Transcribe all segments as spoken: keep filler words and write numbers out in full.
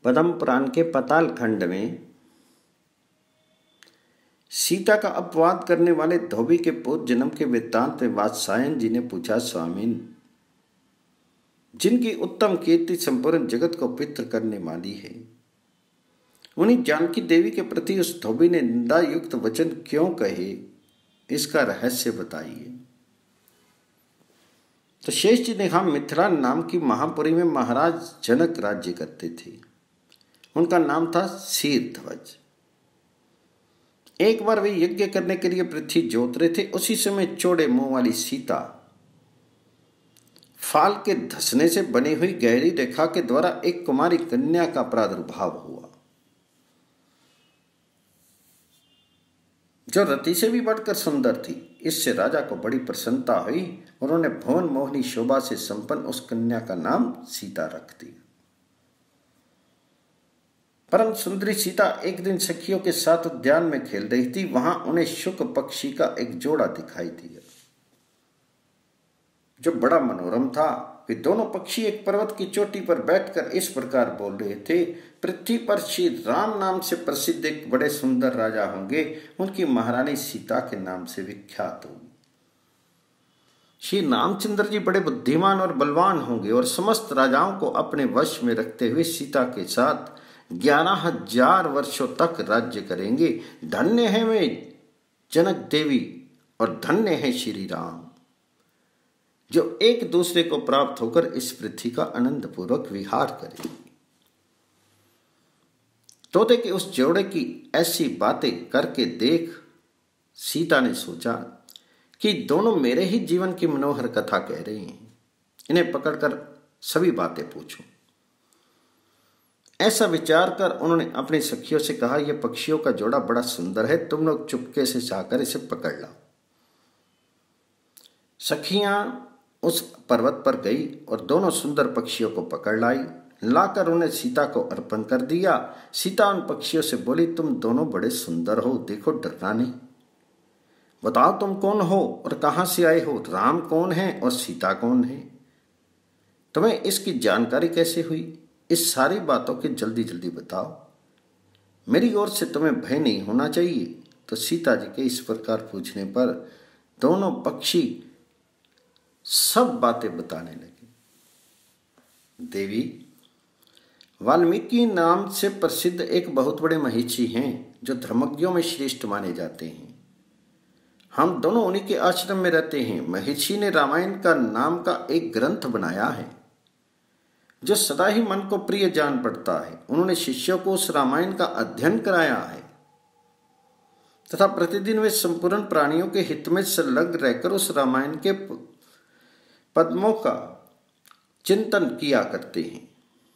पद्म पुराण के पाताल खंड में सीता का अपवाद करने वाले धोबी के पूर्व जन्म के वृत्तांत में वात्सायन जी ने पूछा, स्वामी, जिनकी उत्तम कीर्ति संपूर्ण जगत को पवित्र करने वाली है, उन्हीं जानकी देवी के प्रति उस धोबी ने निंदा युक्त वचन क्यों कहे, इसका रहस्य बताइए। तो शेष जी ने कहा, मिथिला नाम की महापुरी में महाराज जनक राज्य करते थे। उनका नाम था शीरध्वज। एक बार वे यज्ञ करने के लिए पृथ्वी जोत रहे थे। उसी समय चौड़े मुंह वाली सीता फाल के धसने से बनी हुई गहरी रेखा के द्वारा एक कुमारी कन्या का प्रादुर्भाव हुआ, जो रति से भी बढ़कर सुंदर थी। इससे राजा को बड़ी प्रसन्नता हुई और उन्होंने भुवन मोहनी शोभा से संपन्न उस कन्या का नाम सीता रख दिया। परम सुंदरी सीता एक दिन सखियों के साथ उद्यान में खेल रही थी। वहां उन्हें शुक पक्षी का एक जोड़ा दिखाई दिया, जो बड़ा मनोरम था। वे दोनों पक्षी एक पर्वत की चोटी पर बैठकर इस प्रकार बोल रहे थे, पृथ्वी पर श्री राम नाम से प्रसिद्ध एक बड़े सुंदर राजा होंगे, उनकी महारानी सीता के नाम से विख्यात होगी। श्री रामचंद्र जी बड़े बुद्धिमान और बलवान होंगे और समस्त राजाओं को अपने वश में रखते हुए सीता के साथ ग्यारह हजार वर्षों तक राज्य करेंगे। धन्य है वे जनक देवी और धन्य है श्री राम, जो एक दूसरे को प्राप्त होकर इस पृथ्वी का आनंद पूर्वक विहार करेंगे। तोते के उस जोड़े की ऐसी बातें करके देख सीता ने सोचा कि दोनों मेरे ही जीवन की मनोहर कथा कह रहे हैं, इन्हें पकड़कर सभी बातें पूछूं। ऐसा विचार कर उन्होंने अपनी सखियों से कहा, यह पक्षियों का जोड़ा बड़ा सुंदर है, तुम लोग चुपके से जाकर इसे पकड़ लाओ। सखियां उस पर्वत पर गई और दोनों सुंदर पक्षियों को पकड़ लाई। लाकर उन्हें सीता को अर्पण कर दिया। सीता उन पक्षियों से बोली, तुम दोनों बड़े सुंदर हो, देखो डरना नहीं। बताओ तुम कौन हो और कहां से आए हो, राम कौन है और सीता कौन है, तुम्हें इसकी जानकारी कैसे हुई? इस सारी बातों की जल्दी जल्दी बताओ, मेरी ओर से तुम्हें भय नहीं होना चाहिए। तो सीता जी के इस प्रकार पूछने पर दोनों पक्षी सब बातें बताने लगे। देवी, वाल्मीकि नाम से प्रसिद्ध एक बहुत बड़े महीची हैं, जो धर्मज्ञों में श्रेष्ठ माने जाते हैं। हम दोनों उन्हीं के आश्रम में रहते हैं। महीची ने रामायण का नाम का एक ग्रंथ बनाया है, जो सदा ही मन को प्रिय जान पड़ता है। उन्होंने शिष्यों को उस रामायण का अध्ययन कराया है तथा प्रतिदिन वे संपूर्ण प्राणियों के हित में संलग्न रहकर उस रामायण के पद्मों का चिंतन किया करते हैं।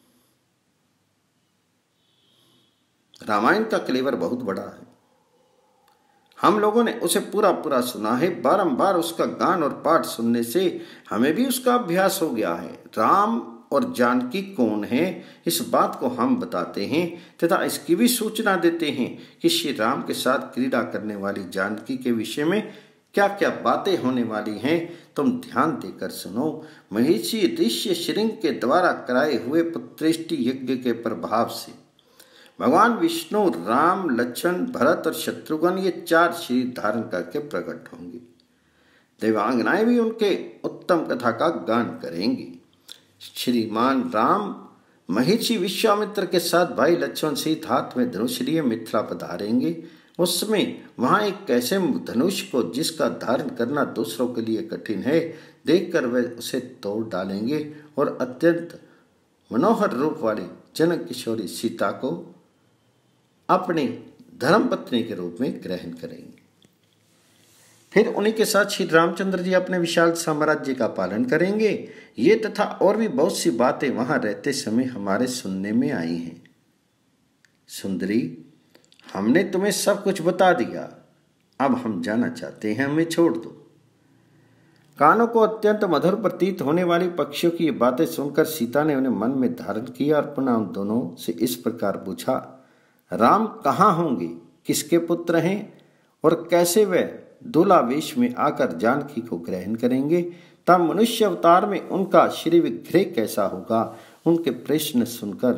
रामायण का कलेवर बहुत बड़ा है, हम लोगों ने उसे पूरा पूरा सुना है। बारंबार उसका गान और पाठ सुनने से हमें भी उसका अभ्यास हो गया है। राम और जानकी कौन है, इस बात को हम बताते हैं तथा इसकी भी सूचना देते हैं कि श्री राम के साथ क्रीड़ा करने वाली जानकी के विषय में क्या क्या बातें होने वाली हैं, तुम ध्यान देकर सुनो। महीची ऋषि श्रृंग के द्वारा कराए हुए पुत्रेष्टि यज्ञ के प्रभाव से भगवान विष्णु राम, लक्ष्मण, भरत और शत्रुघ्न ये चार शरीर धारण करके प्रकट होंगे। देवांगनाएं भी उनके उत्तम कथा का गान करेंगी। श्रीमान राम महीची विश्वामित्र के साथ भाई लक्ष्मण सहित हाथ में धनुष लिए मिथिला पधारेंगे। उस समय वहां एक ऐसे धनुष को जिसका धारण करना दूसरों के लिए कठिन है, देखकर वे उसे तोड़ डालेंगे और अत्यंत मनोहर रूप वाली जनक किशोरी सीता को अपनी धर्मपत्नी के रूप में ग्रहण करेंगे। फिर उन्हीं के साथ श्री रामचंद्र जी अपने विशाल साम्राज्य का पालन करेंगे। ये तथा और भी बहुत सी बातें वहां रहते समय हमारे सुनने में आई हैं। सुंदरी, हमने तुम्हें सब कुछ बता दिया, अब हम जाना चाहते हैं, हमें छोड़ दो। कानों को अत्यंत मधुर प्रतीत होने वाली पक्षियों की ये बातें सुनकर सीता ने उन्हें मन में धारण किया और पुनः उन दोनों से इस प्रकार पूछा, राम कहाँ होंगे, किसके पुत्र हैं और कैसे वे दूल्हा वेश में आकर जानकी को ग्रहण करेंगे? तब मनुष्य अवतार में उनका श्री विग्रह कैसा होगा? उनके प्रश्न सुनकर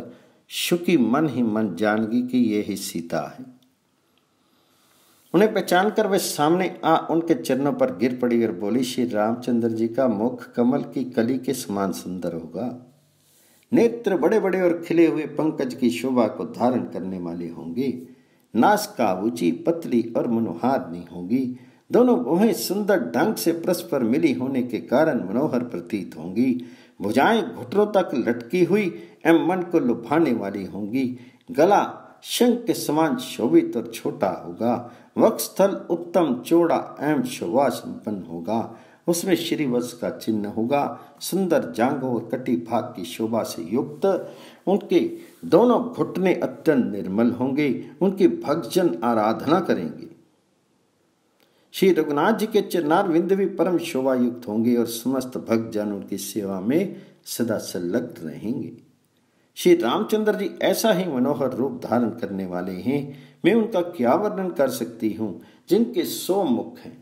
शुकी मन ही मन जानगी कि ये ही सीता है। उन्हें पहचान कर वे सामने आ उनके चरणों पर गिर पड़ी और बोली, श्री रामचंद्र जी का मुख कमल की कली के समान सुंदर होगा। नेत्र बड़े बड़े और खिले हुए पंकज की शोभा को धारण करने वाले होंगे। नासिका ऊंची पतली और मनोहारिणी होगी। दोनों भुजें सुंदर ढंग से परस्पर मिली होने के कारण मनोहर प्रतीत होंगी। भुजाएं घुटनों तक लटकी हुई एवं मन को लुभाने वाली होंगी। गला शंख के समान शोभित और छोटा होगा। वक्षस्थल उत्तम चौड़ा एवं शोभा संपन्न होगा। उसमें श्रीवत्स का चिन्ह होगा। सुंदर जांघों और कटी भाग की शोभा से युक्त उनके दोनों घुटने अत्यंत निर्मल होंगे। उनकी भक्तजन आराधना करेंगे। श्री रघुनाथ जी के चरणार विंद भी परम शोभा युक्त होंगे और समस्त भक्तजन उनकी सेवा में सदा संलग्न रहेंगे। श्री रामचंद्र जी ऐसा ही मनोहर रूप धारण करने वाले हैं। मैं उनका क्या वर्णन कर सकती हूँ, जिनके सौ मुख हैं।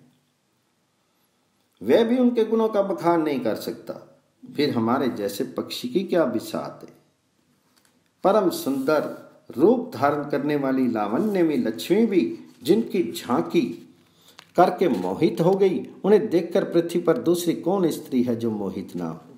वह भी उनके गुणों का बखान नहीं कर सकता। फिर हमारे जैसे पक्षी की क्या बिसात है। परम सुंदर रूप धारण करने वाली लावण्य में लक्ष्मी भी जिनकी झांकी करके मोहित हो गई, उन्हें देखकर पृथ्वी पर दूसरी कौन स्त्री है जो मोहित ना हो।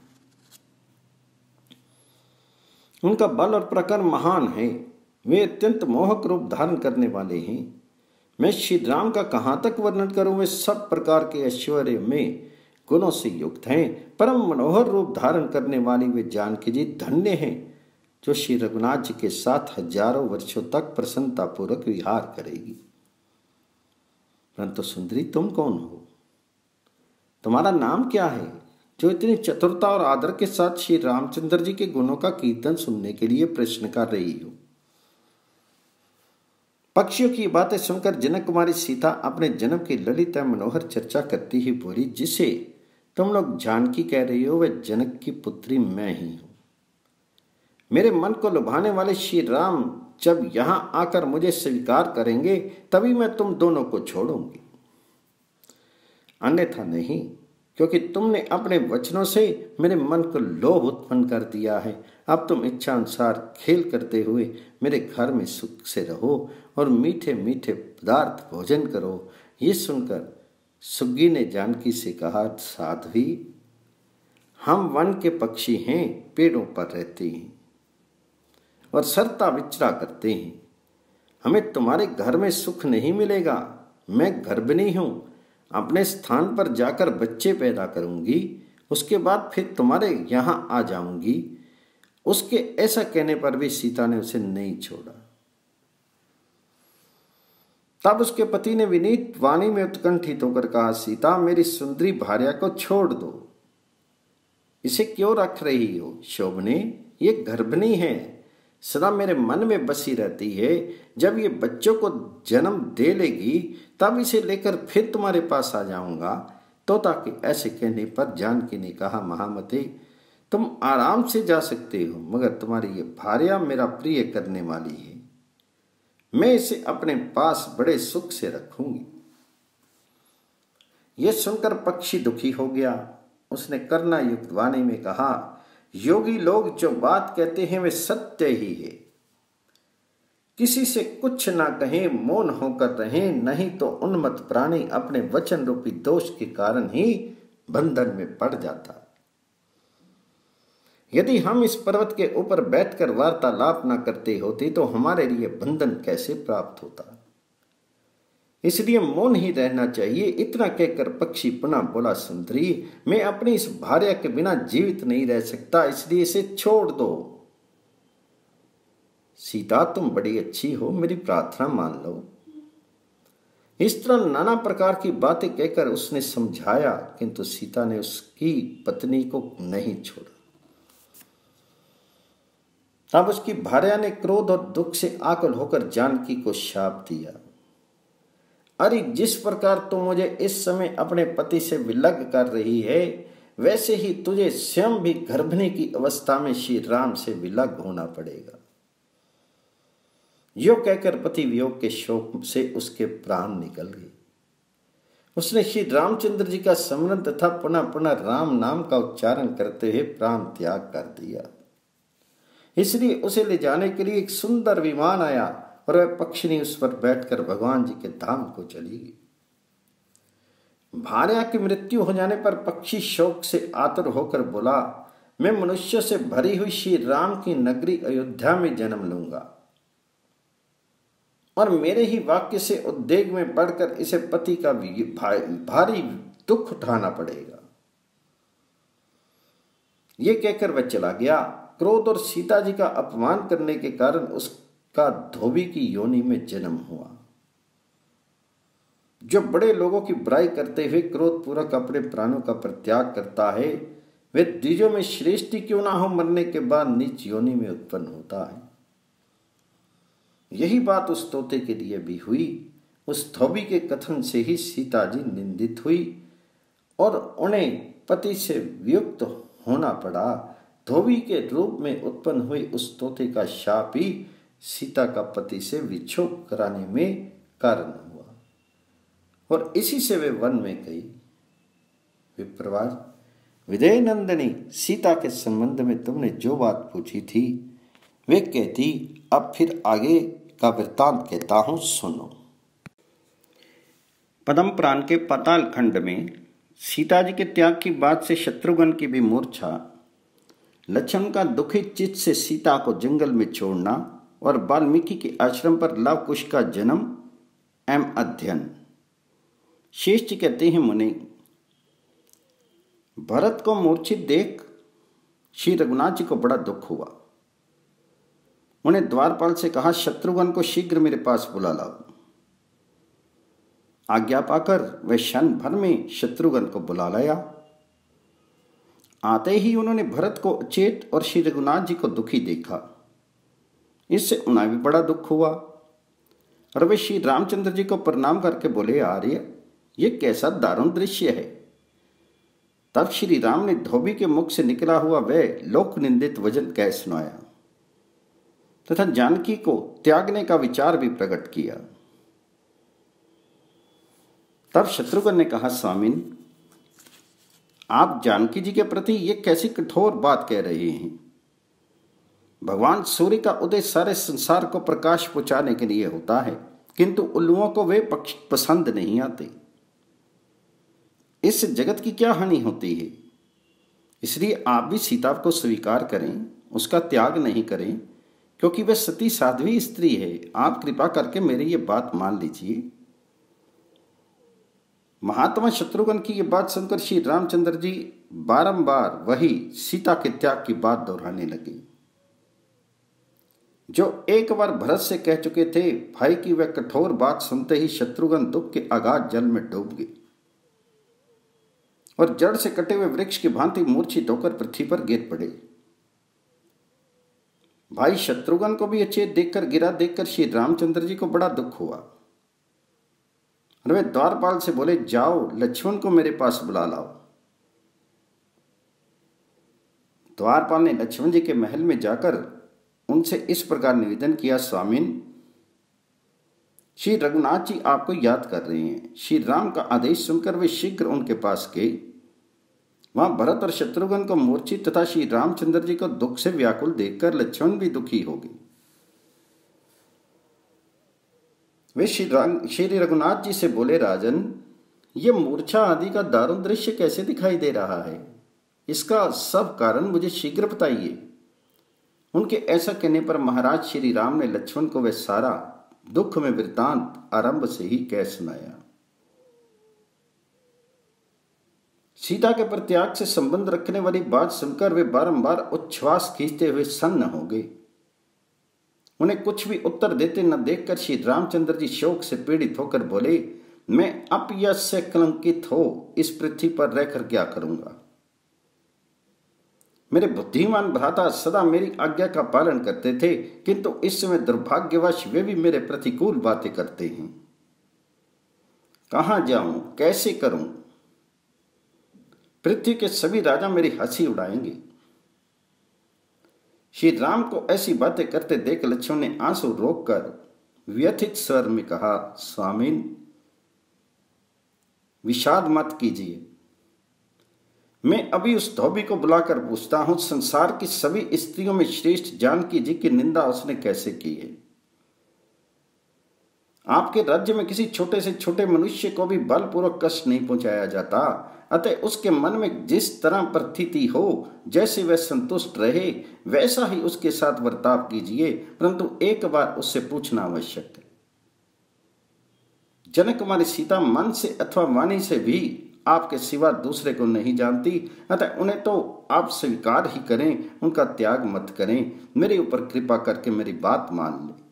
उनका बल और प्रकर महान है। वे अत्यंत मोहक रूप धारण करने वाले हैं। मैं श्री राम का कहाँ तक वर्णन करूं। वे सब प्रकार के ऐश्वर्य में गुणों से युक्त हैं। परम मनोहर रूप धारण करने वाली वे जानकी जी धन्य हैं, जो श्री रघुनाथ जी के साथ हजारों वर्षों तक प्रसन्नता पूर्वक विहार करेगी। परंतु सुंदरी, तुम कौन हो? तुम्हारा नाम क्या है, जो इतनी चतुरता और आदर के साथ श्री रामचंद्र जी के गुणों का कीर्तन सुनने के लिए प्रश्न कर रही हो? पक्षियों की बातें सुनकर जनक कुमारी सीता अपने जन्म की ललित मनोहर चर्चा करती ही बोली, जिसे तुम लोग जानकी कह रही हो, वह जनक की पुत्री मैं ही हूं। मेरे मन को लुभाने वाले श्री राम जब यहां आकर मुझे स्वीकार करेंगे, तभी मैं तुम दोनों को छोड़ूंगी, अन्यथा नहीं। क्योंकि तुमने अपने वचनों से मेरे मन को लोभ उत्पन्न कर दिया है। अब तुम इच्छा अनुसार खेल करते हुए मेरे घर में सुख से रहो और मीठे मीठे पदार्थ भोजन करो। ये सुनकर सुग्गी ने जानकी से कहा, साध्वी, हम वन के पक्षी हैं, पेड़ों पर रहते हैं और सरता विचरा करते हैं। हमें तुम्हारे घर में सुख नहीं मिलेगा। मैं गर्भिणी हूं, अपने स्थान पर जाकर बच्चे पैदा करूंगी, उसके बाद फिर तुम्हारे यहां आ जाऊंगी। उसके ऐसा कहने पर भी सीता ने उसे नहीं छोड़ा। तब उसके पति ने विनीत वाणी में उत्कंठित होकर कहा, सीता, मेरी सुंदरी भार्या को छोड़ दो। इसे क्यों रख रही हो? शोभने, ये गर्भिणी है, सदा मेरे मन में बसी रहती है। जब ये बच्चों को जन्म दे लेगी, तब इसे लेकर फिर तुम्हारे पास आ जाऊंगा। तोता के ऐसे कहने पर जानकी ने कहा, महामते, तुम आराम से जा सकते हो, मगर तुम्हारी ये भार्या मेरा प्रिय करने वाली है। मैं इसे अपने पास बड़े सुख से रखूंगी। यह सुनकर पक्षी दुखी हो गया। उसने करुणा युक्त वाणी में कहा, योगी लोग जो बात कहते हैं वे सत्य ही है। किसी से कुछ ना कहें, मौन होकर रहें, नहीं तो उन्मत्त प्राणी अपने वचन रूपी दोष के कारण ही बंधन में पड़ जाता। यदि हम इस पर्वत के ऊपर बैठकर वार्तालाप न करते होते तो हमारे लिए बंधन कैसे प्राप्त होता। इसलिए मौन ही रहना चाहिए। इतना कहकर पक्षी पुनः बोला, सुंदरी, मैं अपनी इस भार्या के बिना जीवित नहीं रह सकता, इसलिए इसे छोड़ दो। सीता, तुम बड़ी अच्छी हो, मेरी प्रार्थना मान लो। इस तरह नाना प्रकार की बातें कहकर उसने समझाया, किंतु सीता ने उसकी पत्नी को नहीं छोड़ा। तब उसकी भार्या ने क्रोध और दुख से आकुल होकर जानकी को शाप दिया, अरे जिस प्रकार तू मुझे इस समय अपने पति से विलग कर रही है, वैसे ही तुझे स्वयं भी गर्भिणी की अवस्था में श्री राम से विलग होना पड़ेगा। यो कहकर पति वियोग के शोक से उसके प्राण निकल गए। उसने श्री रामचंद्र जी का स्मरण तथा पुनः पुनः राम नाम का उच्चारण करते हुए प्राण त्याग कर दिया। इसलिए उसे ले जाने के लिए एक सुंदर विमान आया और वह पक्षिणी उस पर बैठकर भगवान जी के धाम को चली गई। भार्या की मृत्यु हो जाने पर पक्षी शोक से आतुर होकर बोला, मैं मनुष्य से भरी हुई श्री राम की नगरी अयोध्या में जन्म लूंगा और मेरे ही वाक्य से उद्वेग में पड़कर इसे पति का भारी दुख उठाना पड़ेगा। ये कहकर वह चला गया। क्रोध और सीता जी का अपमान करने के कारण उसका धोबी की योनि में जन्म हुआ। जो बड़े लोगों की बुराई करते हुए क्रोध पूर्वक अपने प्राणों का परित्याग करता है, वे द्विजों में श्रेष्ठ क्यों ना हो, मरने के बाद नीच योनि में उत्पन्न होता है। यही बात उस तोते के लिए भी हुई। उस धोबी के कथन से ही सीता जी निंदित हुई और उन्हें पति से वियुक्त होना पड़ा। धोबी के रूप में उत्पन्न हुई उस तोते का शाप ही सीता का पति से विच्छोभ कराने में कारण हुआ और इसी से वे वन में गई। विप्रवार, विदेह नंदिनी, सीता के संबंध में तुमने जो बात पूछी थी वे कहती, अब फिर आगे का वृत्तांत कहता हूं, सुनो। पद्म पुराण के पाताल खंड में सीता जी के त्याग की बात से शत्रुघ्न की भी मूर्छा, लक्ष्मण का दुखी चित्त से सीता को जंगल में छोड़ना और वाल्मीकि के आश्रम पर लव कुश का जन्म एवं अध्ययन। शेष जी कहते हैं, मुनि, भरत को मूर्छित देख श्री रघुनाथ जी को बड़ा दुख हुआ। उन्हें द्वारपाल से कहा, शत्रुघ्न को शीघ्र मेरे पास बुला लाओ। आज्ञा पाकर वह क्षण भर में शत्रुघ्न को बुला लाया। आते ही उन्होंने भरत को अचेत और श्री रघुनाथ जी को दुखी देखा। इससे उन्हें भी बड़ा दुख हुआ और वे श्री रामचंद्र जी को प्रणाम करके बोले, आर्य, ये कैसा दारुण दृश्य है। तब श्री राम ने धोबी के मुख से निकला हुआ वह लोक निंदित वचन कह सुनाया तथा जानकी को त्यागने का विचार भी प्रकट किया। तब शत्रुघ्न ने कहा, स्वामिन, आप जानकी जी के प्रति ये कैसी कठोर बात कह रहे हैं। भगवान सूर्य का उदय सारे संसार को प्रकाश पहुंचाने के लिए होता है, किंतु उल्लुओं को वे पक्ष पसंद नहीं आते। इस जगत की क्या हानि होती है। इसलिए आप भी सीता को स्वीकार करें, उसका त्याग नहीं करें, क्योंकि वह सती साध्वी स्त्री है। आप कृपा करके मेरी ये बात मान लीजिए। महात्मा शत्रुघ्न की ये बात सुनकर श्री रामचंद्र जी बारंबार वही सीता के त्याग की बात दोहराने लगे, जो एक बार भरत से कह चुके थे। भाई की वह कठोर बात सुनते ही शत्रुघ्न दुख के अगाध जल में डूब गए और जड़ से कटे हुए वृक्ष की भांति मूर्छित होकर पृथ्वी पर गिर पड़े। भाई शत्रुघ्न को भी अचेत देखकर गिरा देखकर श्री रामचंद्र जी को बड़ा दुख हुआ और वे द्वारपाल से बोले, जाओ लक्ष्मण को मेरे पास बुला लाओ। द्वारपाल ने लक्ष्मण जी के महल में जाकर उनसे इस प्रकार निवेदन किया, स्वामिन, श्री रघुनाथ जी आपको याद कर रहे हैं। श्री राम का आदेश सुनकर वे शीघ्र उनके पास गए। वहां भरत और शत्रुघ्न को मूर्छित तथा श्री रामचंद्र जी को दुख से व्याकुल देखकर लक्ष्मण भी दुखी हो गए। वे श्री रघुनाथ जी से बोले, राजन, ये मूर्छा आदि का दारुण दृश्य कैसे दिखाई दे रहा है। इसका सब कारण मुझे शीघ्र बताइए। उनके ऐसा कहने पर महाराज श्री राम ने लक्ष्मण को वह सारा दुख में वृत्तांत आरंभ से ही कह सुनाया। सीता के प्रत्याग से संबंध रखने वाली बात सुनकर वे बारंबार उच्छ्वास खींचते हुए सन्न हो गए। उन्हें कुछ भी उत्तर देते न देखकर श्री रामचंद्र जी शोक से पीड़ित होकर बोले, मैं अपयश से कलंकित हो इस पृथ्वी पर रहकर क्या करूंगा। मेरे बुद्धिमान भ्राता सदा मेरी आज्ञा का पालन करते थे, किंतु इस समय दुर्भाग्यवश वे भी मेरे प्रतिकूल बातें करते हैं। कहां जाऊं, कैसे करूं। पृथ्वी के सभी राजा मेरी हंसी उड़ाएंगे। श्री राम को ऐसी बातें करते देख लक्ष्मण ने आंसू रोककर व्यथित स्वर में कहा, स्वामिन, विषाद मत कीजिए। मैं अभी उस धोबी को बुलाकर पूछता हूं, संसार की सभी स्त्रियों में श्रेष्ठ जानकी जी की निंदा उसने कैसे की है? आपके राज्य में किसी छोटे से छोटे मनुष्य को भी बलपूर्वक कष्ट नहीं पहुंचाया जाता, अतः उसके मन में जिस तरह प्रतीति हो, जैसे वह संतुष्ट रहे, वैसा ही उसके साथ बर्ताव कीजिए, परंतु एक बार उससे पूछना आवश्यक है। जनक कुमारी सीता मन से अथवा वाणी से भी आपके सिवा दूसरे को नहीं जानती, अतः उन्हें तो आप स्वीकार ही करें, उनका त्याग मत करें। मेरे ऊपर कृपा करके मेरी बात मान ले।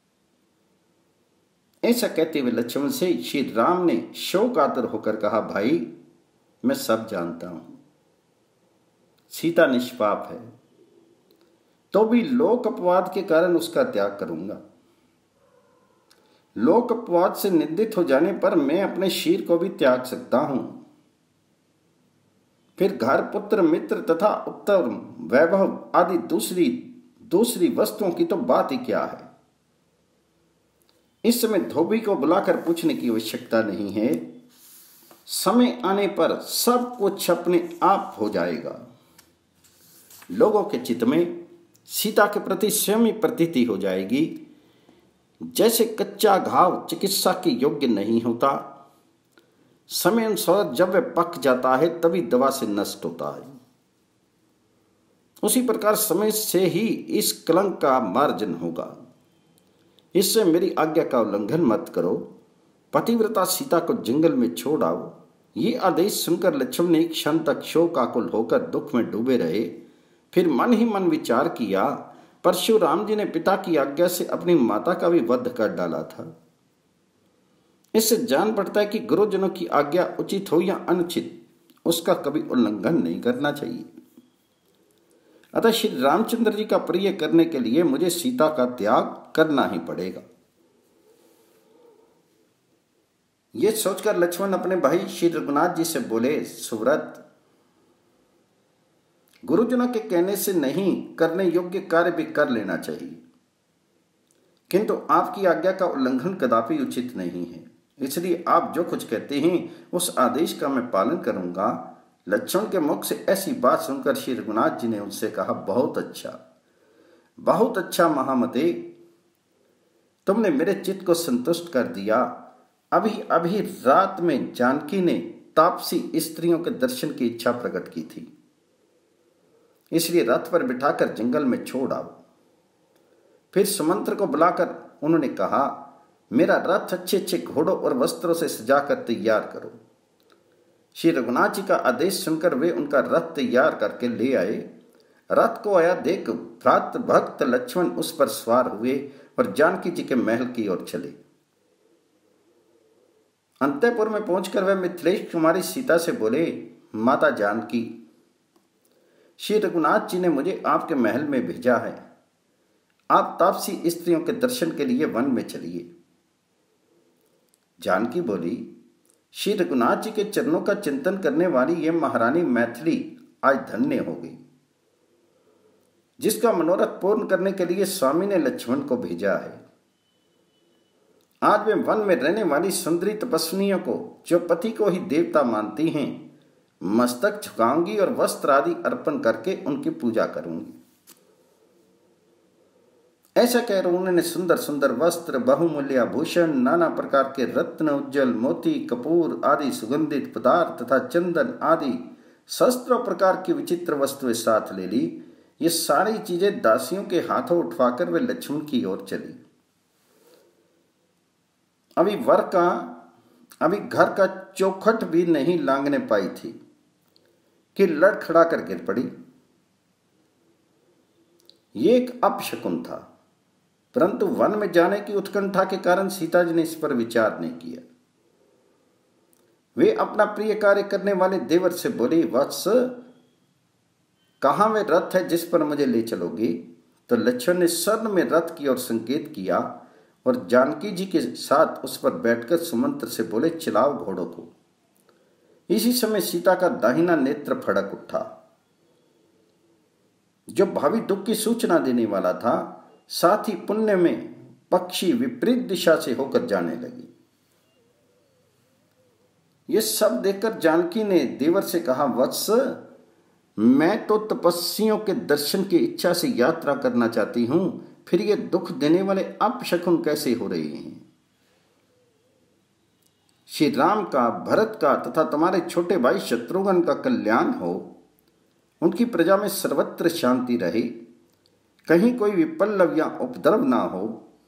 ऐसा कहते हुए लक्ष्मण से श्री राम ने शोकातुर होकर कहा, भाई मैं सब जानता हूं, सीता निष्पाप है, तो भी लोक अपवाद के कारण उसका त्याग करूंगा। लोक अपवाद से निंदित हो जाने पर मैं अपने शीर को भी त्याग सकता हूं, फिर घर, पुत्र, मित्र तथा उत्तर वैभव आदि दूसरी दूसरी वस्तुओं की तो बात ही क्या है। इस समय धोबी को बुलाकर पूछने की आवश्यकता नहीं है, समय आने पर सब कुछ अपने आप हो जाएगा। लोगों के चित्त में सीता के प्रति स्वयं ही प्रतीति हो जाएगी। जैसे कच्चा घाव चिकित्सा के योग्य नहीं होता, समय अनुसार जब वह पक जाता है तभी दवा से नष्ट होता है, उसी प्रकार समय से ही इस कलंक का मार्जन होगा। इससे मेरी आज्ञा का उल्लंघन मत करो। पतिव्रता सीता को जंगल में छोड़ आओ। ये आदेश सुनकर लक्ष्मण ने एक क्षण तक शोकाकुल होकर दुख में डूबे रहे। फिर मन ही मन विचार किया, परशुराम जी ने पिता की आज्ञा से अपनी माता का भी वध कर डाला था। इससे जान पड़ता है कि गुरुजनों की आज्ञा उचित हो या अनुचित, उसका कभी उल्लंघन नहीं करना चाहिए। अतः श्री रामचंद्र जी का प्रिय करने के लिए मुझे सीता का त्याग करना ही पड़ेगा। यह सोचकर लक्ष्मण अपने भाई श्री रघुनाथ जी से बोले, सुव्रत, गुरुजनों के कहने से नहीं करने योग्य कार्य भी कर लेना चाहिए, किंतु आपकी आज्ञा का उल्लंघन कदापि उचित नहीं है। इसलिए आप जो कुछ कहते हैं उस आदेश का मैं पालन करूंगा। लक्ष्मण के मुख से ऐसी बात सुनकर श्री रघुनाथ जी ने उनसे कहा, बहुत अच्छा, बहुत अच्छा महामते, तुमने मेरे चित्त को संतुष्ट कर दिया। अभी अभी रात में जानकी ने तापसी स्त्रियों के दर्शन की इच्छा प्रकट की थी, इसलिए रथ पर बिठाकर जंगल में छोड़ आओ। फिर सुमंत्र को बुलाकर उन्होंने कहा, मेरा रथ अच्छे अच्छे घोड़ों और वस्त्रों से सजाकर तैयार करो। श्री रघुनाथ जी का आदेश सुनकर वे उनका रथ तैयार करके ले आए। रथ को आया देख भ्रात भक्त लक्ष्मण उस पर सवार हुए और जानकी जी के महल की ओर चले। अंतःपुर में पहुंचकर वे मिथिलेश कुमारी सीता से बोले, माता जानकी, श्री रघुनाथ जी ने मुझे आपके महल में भेजा है। आप तापसी स्त्रियों के दर्शन के लिए वन में चलिए। जानकी बोली, श्री रघुनाथ जी के चरणों का चिंतन करने वाली ये महारानी मैथिली आज धन्य हो गई, जिसका मनोरथ पूर्ण करने के लिए स्वामी ने लक्ष्मण को भेजा है। आज वे वन में रहने वाली सुंदरी तपस्विनियों को, जो पति को ही देवता मानती हैं, मस्तक झुकाऊंगी और वस्त्र आदि अर्पण करके उनकी पूजा करूंगी। ऐसा कहकर उन्होंने सुंदर सुंदर वस्त्र, बहुमूल्य आभूषण, नाना प्रकार के रत्न, उज्जवल मोती, कपूर आदि सुगंधित पदार्थ तथा चंदन आदि शस्त्रों प्रकार की विचित्र वस्तुएं साथ ले ली। ये सारी चीजें दासियों के हाथों उठवाकर वे लक्ष्मण की ओर चली। अभी वर का अभी घर का चौखट भी नहीं लांघने पाई थी कि लड़खड़ा कर गिर पड़ी। ये एक अपशकुन था, परंतु वन में जाने की उत्कंठा के कारण सीता जी ने इस पर विचार नहीं किया। वे अपना प्रिय कार्य करने वाले देवर से बोली, वत्स, कहां वे रथ है जिस पर मुझे ले चलोगी? तो लक्ष्मण ने स्वर्ण में रथ की ओर संकेत किया और जानकी जी के साथ उस पर बैठकर सुमंत्र से बोले, चलाओ घोड़ों को। इसी समय सीता का दाहिना नेत्र फड़क उठा, जो भावी दुख की सूचना देने वाला था। साथ ही पुण्य में पक्षी विपरीत दिशा से होकर जाने लगी। ये सब देखकर जानकी ने देवर से कहा, वत्स, मैं तो तपस्वियों के दर्शन की इच्छा से यात्रा करना चाहती हूं, फिर ये दुख देने वाले अपशकुन कैसे हो रहे हैं? श्री राम का, भरत का तथा तुम्हारे छोटे भाई शत्रुघ्न का कल्याण हो, उनकी प्रजा में सर्वत्र शांति रहे, कहीं कोई विपल्लव या उपद्रव ना हो।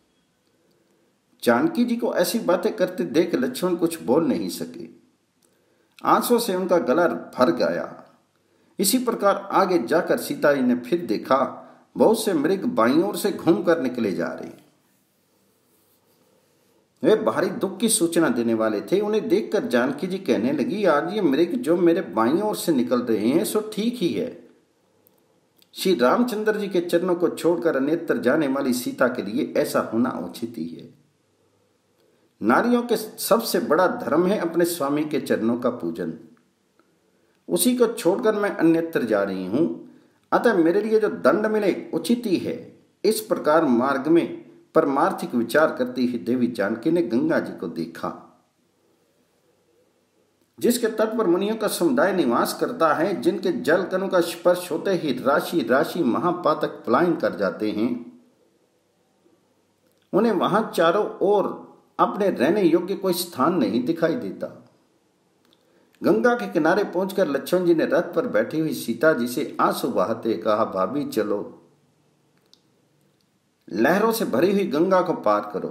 जानकी जी को ऐसी बातें करते देख लक्ष्मण कुछ बोल नहीं सके। आंसुओं से उनका गला भर गया। इसी प्रकार आगे जाकर सीता जी ने फिर देखा, बहुत से मृग बाईं ओर से घूमकर निकले जा रहे। वे भारी दुख की सूचना देने वाले थे। उन्हें देखकर जानकी जी कहने लगी, आज ये मृग जो मेरे बाईं ओर से निकल रहे हैं सो ठीक ही है। श्री रामचंद्र जी के चरणों को छोड़कर अन्यत्र जाने वाली सीता के लिए ऐसा होना उचित ही है। नारियों के सबसे बड़ा धर्म है अपने स्वामी के चरणों का पूजन। उसी को छोड़कर मैं अन्यत्र जा रही हूं, अतः मेरे लिए जो दंड मिले उचित ही है। इस प्रकार मार्ग में परमार्थिक विचार करती हुई देवी जानकी ने गंगा जी को देखा, जिसके तट पर मुनियों का समुदाय निवास करता है, जिनके जल कणों का स्पर्श होते ही राशि राशि महापातक पलायन कर जाते हैं। उन्हें वहां चारों ओर अपने रहने योग्य कोई स्थान नहीं दिखाई देता। गंगा के किनारे पहुंचकर लक्ष्मण जी ने रथ पर बैठी हुई सीता जी से आंसू बहाते कहा, भाभी चलो, लहरों से भरी हुई गंगा को पार करो।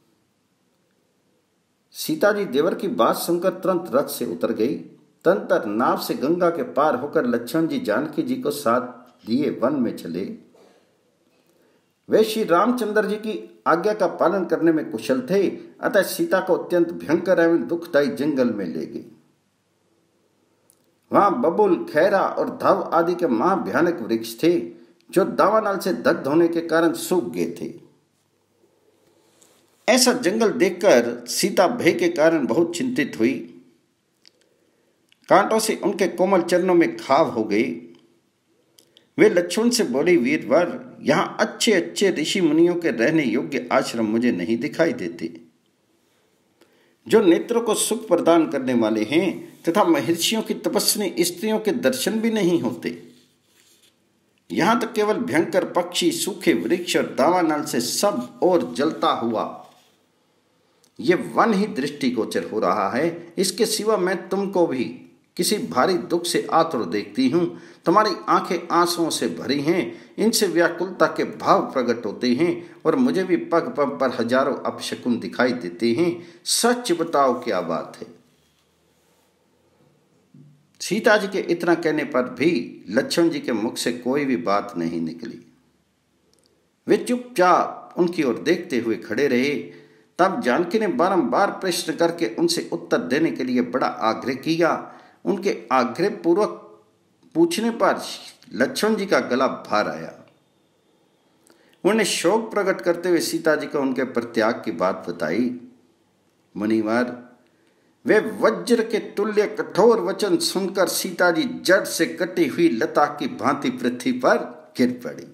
सीता जी देवर की बात सुनकर तुरंत रथ से उतर गई। तंतर नाव से गंगा के पार होकर लक्ष्मण जी जानकी जी को साथ लिए वन में चले। वे श्री रामचंद्र जी की आज्ञा का पालन करने में कुशल थे, अतः सीता को अत्यंत भयंकर एवं दुखदायी जंगल में ले गए। वहां बबुल, खैरा और धव आदि के महाभयानक वृक्ष थे, जो दावानल से दग्ध होने के कारण सूख गए थे। ऐसा जंगल देखकर सीता भय के कारण बहुत चिंतित हुई। कांटों से उनके कोमल चरणों में घाव हो गई। वे लक्ष्मण से बोली, वीरवर, यहां अच्छे अच्छे ऋषि मुनियों के रहने योग्य आश्रम मुझे नहीं दिखाई देते, जो नेत्रों को सुख प्रदान करने वाले हैं, तथा महर्षियों की तपस्वी स्त्रियों के दर्शन भी नहीं होते। यहां तक केवल भयंकर पक्षी, सूखे वृक्ष और दावानल से सब और जलता हुआ ये वन ही दृष्टिगोचर हो रहा है। इसके सिवा मैं तुमको भी किसी भारी दुख से आतुर देखती हूं। तुम्हारी आंखें आंसुओं से भरी हैं, इनसे व्याकुलता के भाव प्रकट होते हैं, और मुझे भी पग पग पर हजारों अपशकुन दिखाई देते हैं। सच बताओ क्या बात है? सीता जी के इतना कहने पर भी लक्ष्मण जी के मुख से कोई भी बात नहीं निकली। वे चुपचाप उनकी ओर देखते हुए खड़े रहे। तब जानकी ने बारंबार प्रश्न करके उनसे उत्तर देने के लिए बड़ा आग्रह किया। उनके आग्रह पूर्वक पूछने पर लक्ष्मण जी का गला भर आया। उन्होंने शोक प्रकट करते हुए सीता जी को उनके परित्याग की बात बताई। मुनिवर, वे वज्र के तुल्य कठोर वचन सुनकर सीता जी जड़ से कटी हुई लता की भांति पृथ्वी पर गिर पड़ी।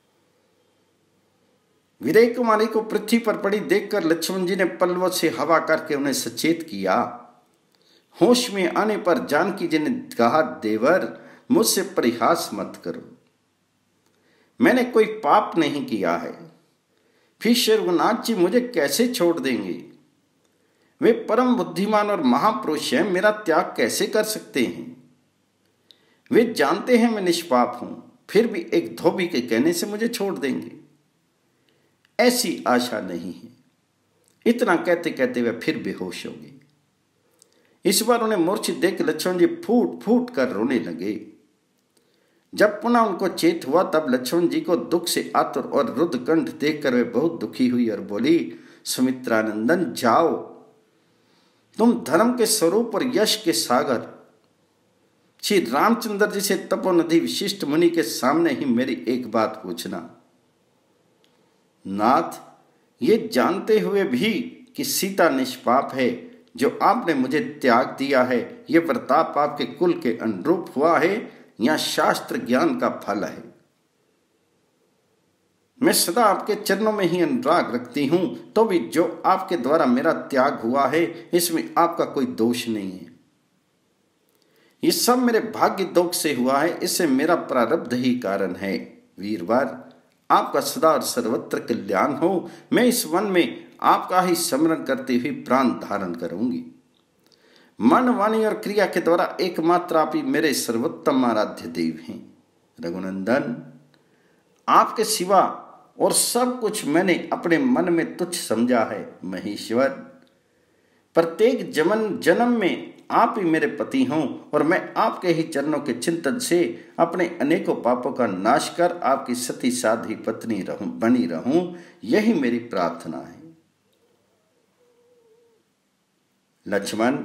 विदेह कुमारी को पृथ्वी पर पड़ी देखकर लक्ष्मण जी ने पल्लवों से हवा करके उन्हें सचेत किया। होश में आने पर जानकी जी ने कहा, देवर, मुझसे परिहास मत करो, मैंने कोई पाप नहीं किया है, फिर श्री रघुनाथ जी मुझे कैसे छोड़ देंगे? वे परम बुद्धिमान और महापुरुष हैं, मेरा त्याग कैसे कर सकते हैं? वे जानते हैं मैं निष्पाप हूं, फिर भी एक धोबी के कहने से मुझे छोड़ देंगे, ऐसी आशा नहीं है। इतना कहते कहते वे फिर बेहोश हो गए। इस बार उन्हें मूर्छित देख लक्ष्मण जी फूट फूट कर रोने लगे। जब पुनः उनको चेत हुआ तब लक्ष्मण जी को दुख से आतुर और रुद्ध कंठ देखकर वे बहुत दुखी हुई और बोली, सुमित्रानंदन, जाओ, तुम धर्म के स्वरूप और यश के सागर श्री रामचंद्र जी से तपोनिधि विशिष्ट मुनि के सामने ही मेरी एक बात पूछना। नाथ, ये जानते हुए भी कि सीता निष्पाप है, जो आपने मुझे त्याग दिया है, ये प्रताप आपके कुल के अनुरूप हुआ है या शास्त्र ज्ञान का फल है? मैं सदा आपके चरणों में ही अनुराग रखती हूं, तो भी जो आपके द्वारा मेरा त्याग हुआ है इसमें आपका कोई दोष नहीं है। ये सब मेरे भाग्य दोष से हुआ है, इससे मेरा प्रारब्ध ही कारण है। वीरवर, आपका सदा और सर्वत्र कल्याण हो। मैं इस वन में आपका ही स्मरण करते हुए प्राण धारण करूंगी। मन, वाणी और क्रिया के द्वारा एकमात्र आप ही मेरे सर्वोत्तम आराध्य देव हैं। रघुनंदन, आपके सिवा और सब कुछ मैंने अपने मन में तुच्छ समझा है। महेश्वर, प्रत्येक जन्म जन्म में आप ही मेरे पति हों और मैं आपके ही चरणों के चिंतन से अपने अनेकों पापों का नाश कर आपकी सती साधी पत्नी रहूं बनी रहूं, यही मेरी प्रार्थना है। लक्ष्मण,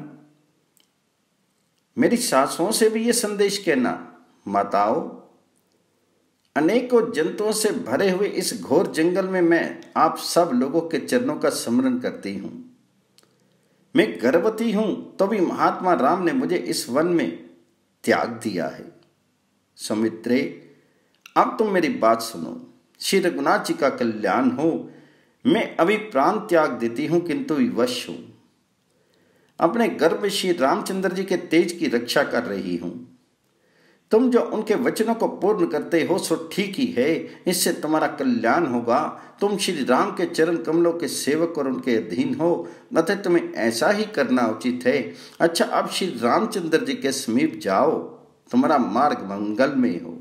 मेरी सासुओं से भी ये संदेश कहना। माताओं, अनेकों जंतुओं से भरे हुए इस घोर जंगल में मैं आप सब लोगों के चरणों का स्मरण करती हूं। मैं गर्भवती हूं तो भी महात्मा राम ने मुझे इस वन में त्याग दिया है। सौमित्रे, अब तुम मेरी बात सुनो। श्री रघुनाथ जी का कल्याण हो। मैं अभी प्राण त्याग देती हूं, किंतु विवश हूं। अपने गर्भ श्री रामचंद्र जी के तेज की रक्षा कर रही हूं। तुम जो उनके वचनों को पूर्ण करते हो सो ठीक ही है, इससे तुम्हारा कल्याण होगा। तुम श्री राम के चरण कमलों के सेवक और उनके अधीन हो, अतः तुम्हें ऐसा ही करना उचित है। अच्छा, अब श्री रामचंद्र जी के समीप जाओ, तुम्हारा मार्ग मंगल में हो।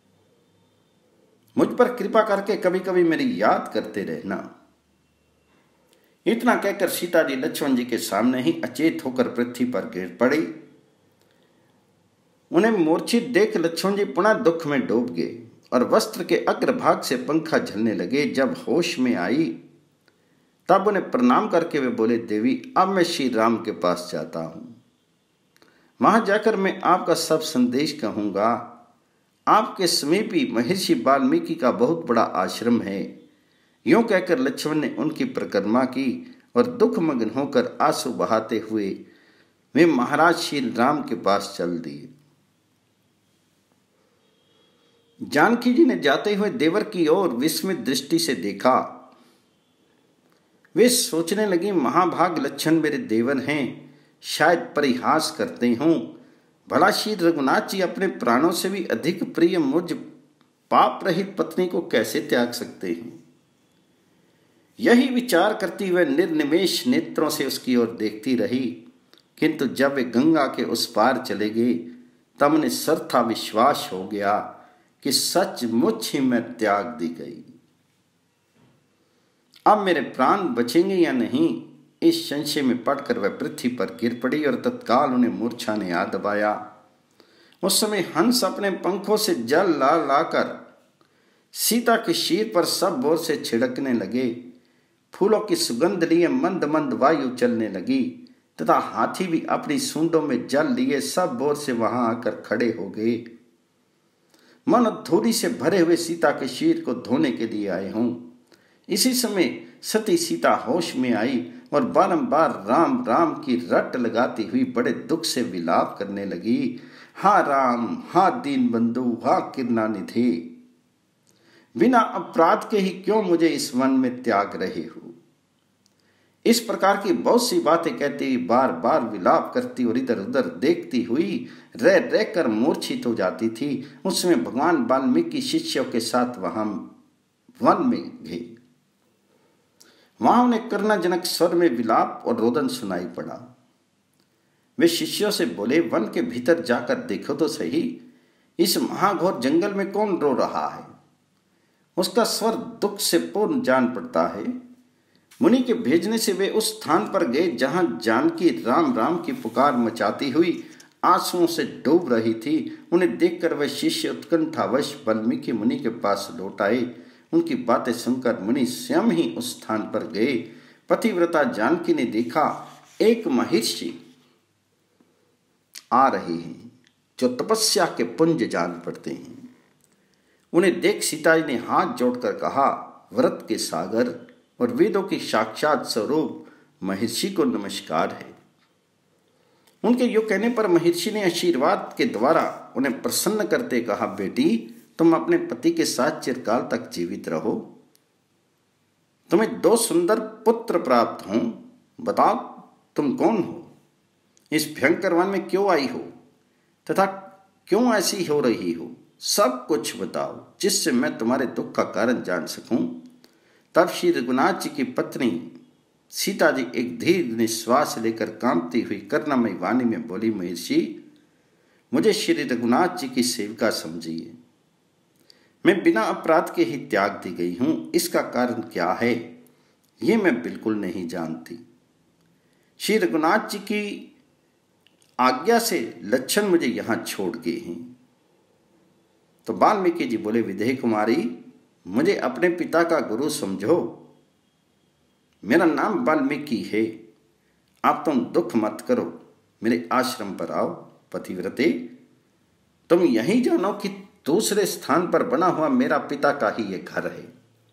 मुझ पर कृपा करके कभी कभी मेरी याद करते रहना। इतना कहकर सीता जी लक्ष्मण जी के सामने ही अचेत होकर पृथ्वी पर गिर पड़ी। उन्हें मूर्छित देख लक्ष्मण जी पुनः दुख में डूब गए और वस्त्र के अग्रभाग से पंखा झलने लगे। जब होश में आई तब उन्हें प्रणाम करके वे बोले, देवी, अब मैं श्री राम के पास जाता हूं। वहां जाकर मैं आपका सब संदेश कहूंगा। आपके समीप ही महर्षि वाल्मीकि का बहुत बड़ा आश्रम है। यूं कहकर लक्ष्मण ने उनकी परिक्रमा की और दुखमग्न होकर आंसू बहाते हुए वे महाराज श्री राम के पास चल दिए। जानकी जी ने जाते हुए देवर की ओर विस्मित दृष्टि से देखा। वे सोचने लगी, महाभाग लक्षण मेरे देवर हैं, शायद परिहास करते हों। भला श्री रघुनाथ जी अपने प्राणों से भी अधिक प्रिय मुझ पाप रहित पत्नी को कैसे त्याग सकते हैं। यही विचार करती हुए निर्निमेष नेत्रों से उसकी ओर देखती रही, किंतु जब वे गंगा के उस पार चले गए तब उन्हें सरथा विश्वास हो गया कि सचमुच ही मैं त्याग दी गई। अब मेरे प्राण बचेंगे या नहीं, इस संशय में पड़कर वह पृथ्वी पर गिर पड़ी और तत्काल उन्हें मूर्छा ने आ दबाया। उस समय हंस अपने पंखों से जल ला लाकर सीता के शीर पर सब ओर से छिड़कने लगे। फूलों की सुगंध लिए मंद मंद वायु चलने लगी तथा हाथी भी अपनी सूंडों में जल लिए सब ओर से वहां आकर खड़े हो गए। मन धूली से भरे हुए सीता के शीर को धोने के लिए आए हों। इसी समय सती सीता होश में आई और बारंबार राम राम की रट लगाती हुई बड़े दुख से विलाप करने लगी। हा राम, हा दीन बंधु, हा किरना निधि, बिना अपराध के ही क्यों मुझे इस वन में त्याग रहे हो। इस प्रकार की बहुत सी बातें कहती हुई बार बार विलाप करती और इधर उधर देखती हुई रह रह कर मूर्छित हो जाती थी। उसमें भगवान वाल्मीकि शिष्यों के साथ वहां वन में गए। वहां उन्हें करनाजनक स्वर में विलाप और रोदन सुनाई पड़ा। वे शिष्यों से बोले, वन के भीतर जाकर देखो तो सही, इस महाघोर जंगल में कौन रो रहा है। उसका स्वर दुख से पूर्ण जान पड़ता है। मुनि के भेजने से वे उस स्थान पर गए जहां जानकी राम राम की पुकार मचाती हुई आंसुओं से डूब रही थी। उन्हें देखकर वह शिष्य उत्कंठावश वाल्मीकि मुनि के पास लौट आए। उनकी बातें सुनकर मुनि स्वयं ही उस स्थान पर गए। पतिव्रता जानकी ने देखा, एक महर्षि आ रहे हैं जो तपस्या के पुंज जान पड़ते हैं। उन्हें देख सीता जी ने हाथ जोड़कर कहा, व्रत के सागर और वेदों की साक्षात स्वरूप महर्षि को नमस्कार है। उनके योग कहने पर महर्षि ने आशीर्वाद के द्वारा उन्हें प्रसन्न करते कहा, बेटी, तुम अपने पति के साथ चिरकाल तक जीवित रहो। तुम्हें दो सुंदर पुत्र प्राप्त हों। बताओ तुम कौन हो, इस भयंकर वन में क्यों आई हो। तथा क्यों ऐसी हो रही हो, सब कुछ बताओ जिससे मैं तुम्हारे दुख का कारण जान सकूं। तब श्री रघुनाथ जी की पत्नी सीता जी एक धीर निश्वास लेकर कांपती हुई करुणामयी वाणी में बोली, महर्षि, मुझे श्री रघुनाथ जी की सेविका समझिए। मैं बिना अपराध के ही त्याग दी गई हूं। इसका कारण क्या है ये मैं बिल्कुल नहीं जानती। श्री रघुनाथ जी की आज्ञा से लक्षण मुझे यहां छोड़ गए हैं। तो वाल्मीकि जी बोले, विदेह कुमारी, मुझे अपने पिता का गुरु समझो। मेरा नाम वाल्मीकि है। आप तुम दुख मत करो, मेरे आश्रम पर आओ। पतिव्रते, तुम यही जानो कि दूसरे स्थान पर बना हुआ मेरा पिता का ही ये घर है।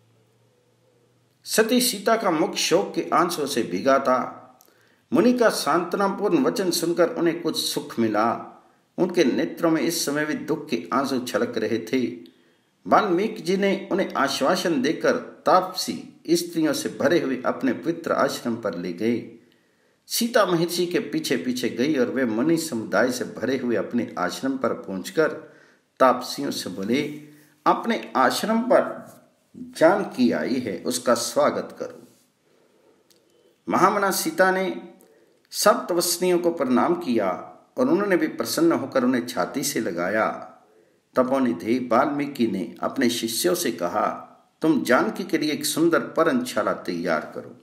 सती सीता का मुख शोक के आंसुओं से भीगा था। मुनि का सांत्वनापूर्ण वचन सुनकर उन्हें कुछ सुख मिला। उनके नेत्रों में इस समय भी दुख के आंसू छलक रहे थे। वाल्मीकि जी ने उन्हें आश्वासन देकर तापसी स्त्रियों से भरे हुए अपने पवित्र आश्रम पर ले गए। सीता महर्षि के पीछे पीछे गई और वे मुनि समुदाय से भरे हुए अपने आश्रम पर पहुंचकर तापसियों से बोले, अपने आश्रम पर जानकी आई है, उसका स्वागत करो। महामना सीता ने सब तपस्वियों को प्रणाम किया और उन्होंने भी प्रसन्न होकर उन्हें छाती से लगाया। तपोनिधि वाल्मीकि ने अपने शिष्यों से कहा, तुम जानकी के लिए एक सुंदर पर्णशाला तैयार करो।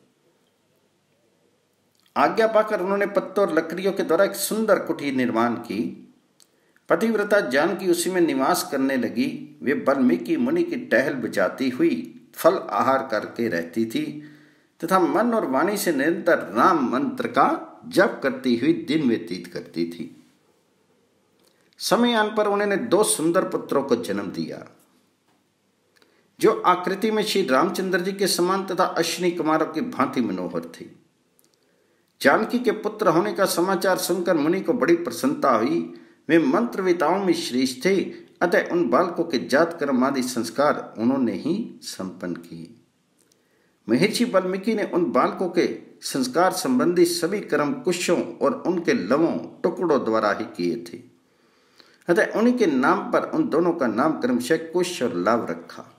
आज्ञा पाकर उन्होंने पत्तों और लकड़ियों के द्वारा एक सुंदर कुटीर निर्माण की। पतिव्रता जानकी उसी में निवास करने लगी। वे वाल्मीकि मुनि की टहल बजाती हुई फल आहार करके रहती थी तथा मन और वाणी से निरंतर राम मंत्र का जप करती हुई दिन व्यतीत करती थी। समय आने पर उन्होंने दो सुंदर पुत्रों को जन्म दिया जो आकृति में श्री रामचंद्र जी के समान तथा अश्विनी कुमारों की भांति मनोहर थे। जानकी के पुत्र होने का समाचार सुनकर मुनि को बड़ी प्रसन्नता हुई। वे मंत्रविताओं में श्रेष्ठ थे, अतः उन बालकों के जात कर्म आदि संस्कार उन्होंने ही संपन्न किए। महर्षि वाल्मीकि ने उन बालकों के संस्कार संबंधी सभी कर्म कुशों और उनके लवों टुकड़ों द्वारा ही किए थे, अतः उन्हीं के नाम पर उन दोनों का नाम क्रमशः कुश और लाभ रखा।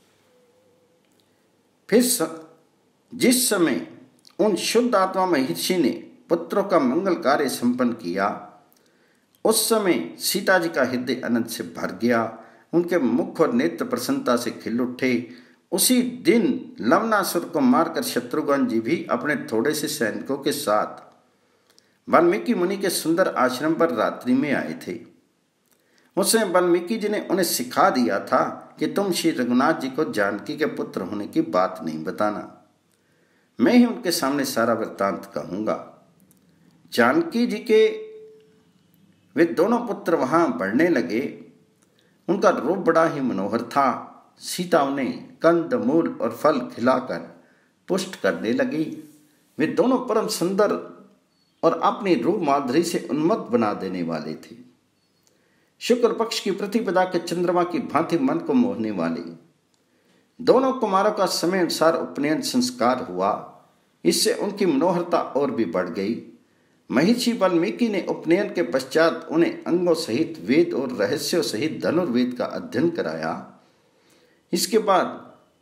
फिर जिस समय उन शुद्ध आत्मा महर्षि ने पुत्रों का मंगल कार्य संपन्न किया, उस समय सीता जी का हृदय आनंद से भर गया। उनके मुख और नेत्र प्रसन्नता से खिल उठे। उसी दिन लवनासुर को मारकर शत्रुघ्न जी भी अपने थोड़े से सैनिकों के साथ वाल्मीकि मुनि के सुंदर आश्रम पर रात्रि में आए थे। उसमें वाल्मीकि जी ने उन्हें सिखा दिया था कि तुम श्री रघुनाथ जी को जानकी के पुत्र होने की बात नहीं बताना। मैं ही उनके सामने सारा वृत्तांत कहूंगा। जानकी जी के वे दोनों पुत्र वहां बढ़ने लगे। उनका रूप बड़ा ही मनोहर था। सीता उन्हें कंद मूल और फल खिलाकर पुष्ट करने लगी। वे दोनों परम सुंदर और अपनी रूप माधुरी से उन्मत्त बना देने वाले थे। शुक्ल पक्ष की प्रतिपदा के चंद्रमा की भांति मन को मोहने वाले दोनों कुमारों का समय अनुसार उपनयन संस्कार हुआ। इससे उनकी मनोहरता और भी बढ़ गई। महर्षि वाल्मीकि ने उपनयन के पश्चात उन्हें अंगों सहित वेद और रहस्यों सहित धनुर्वेद का अध्ययन कराया। इसके बाद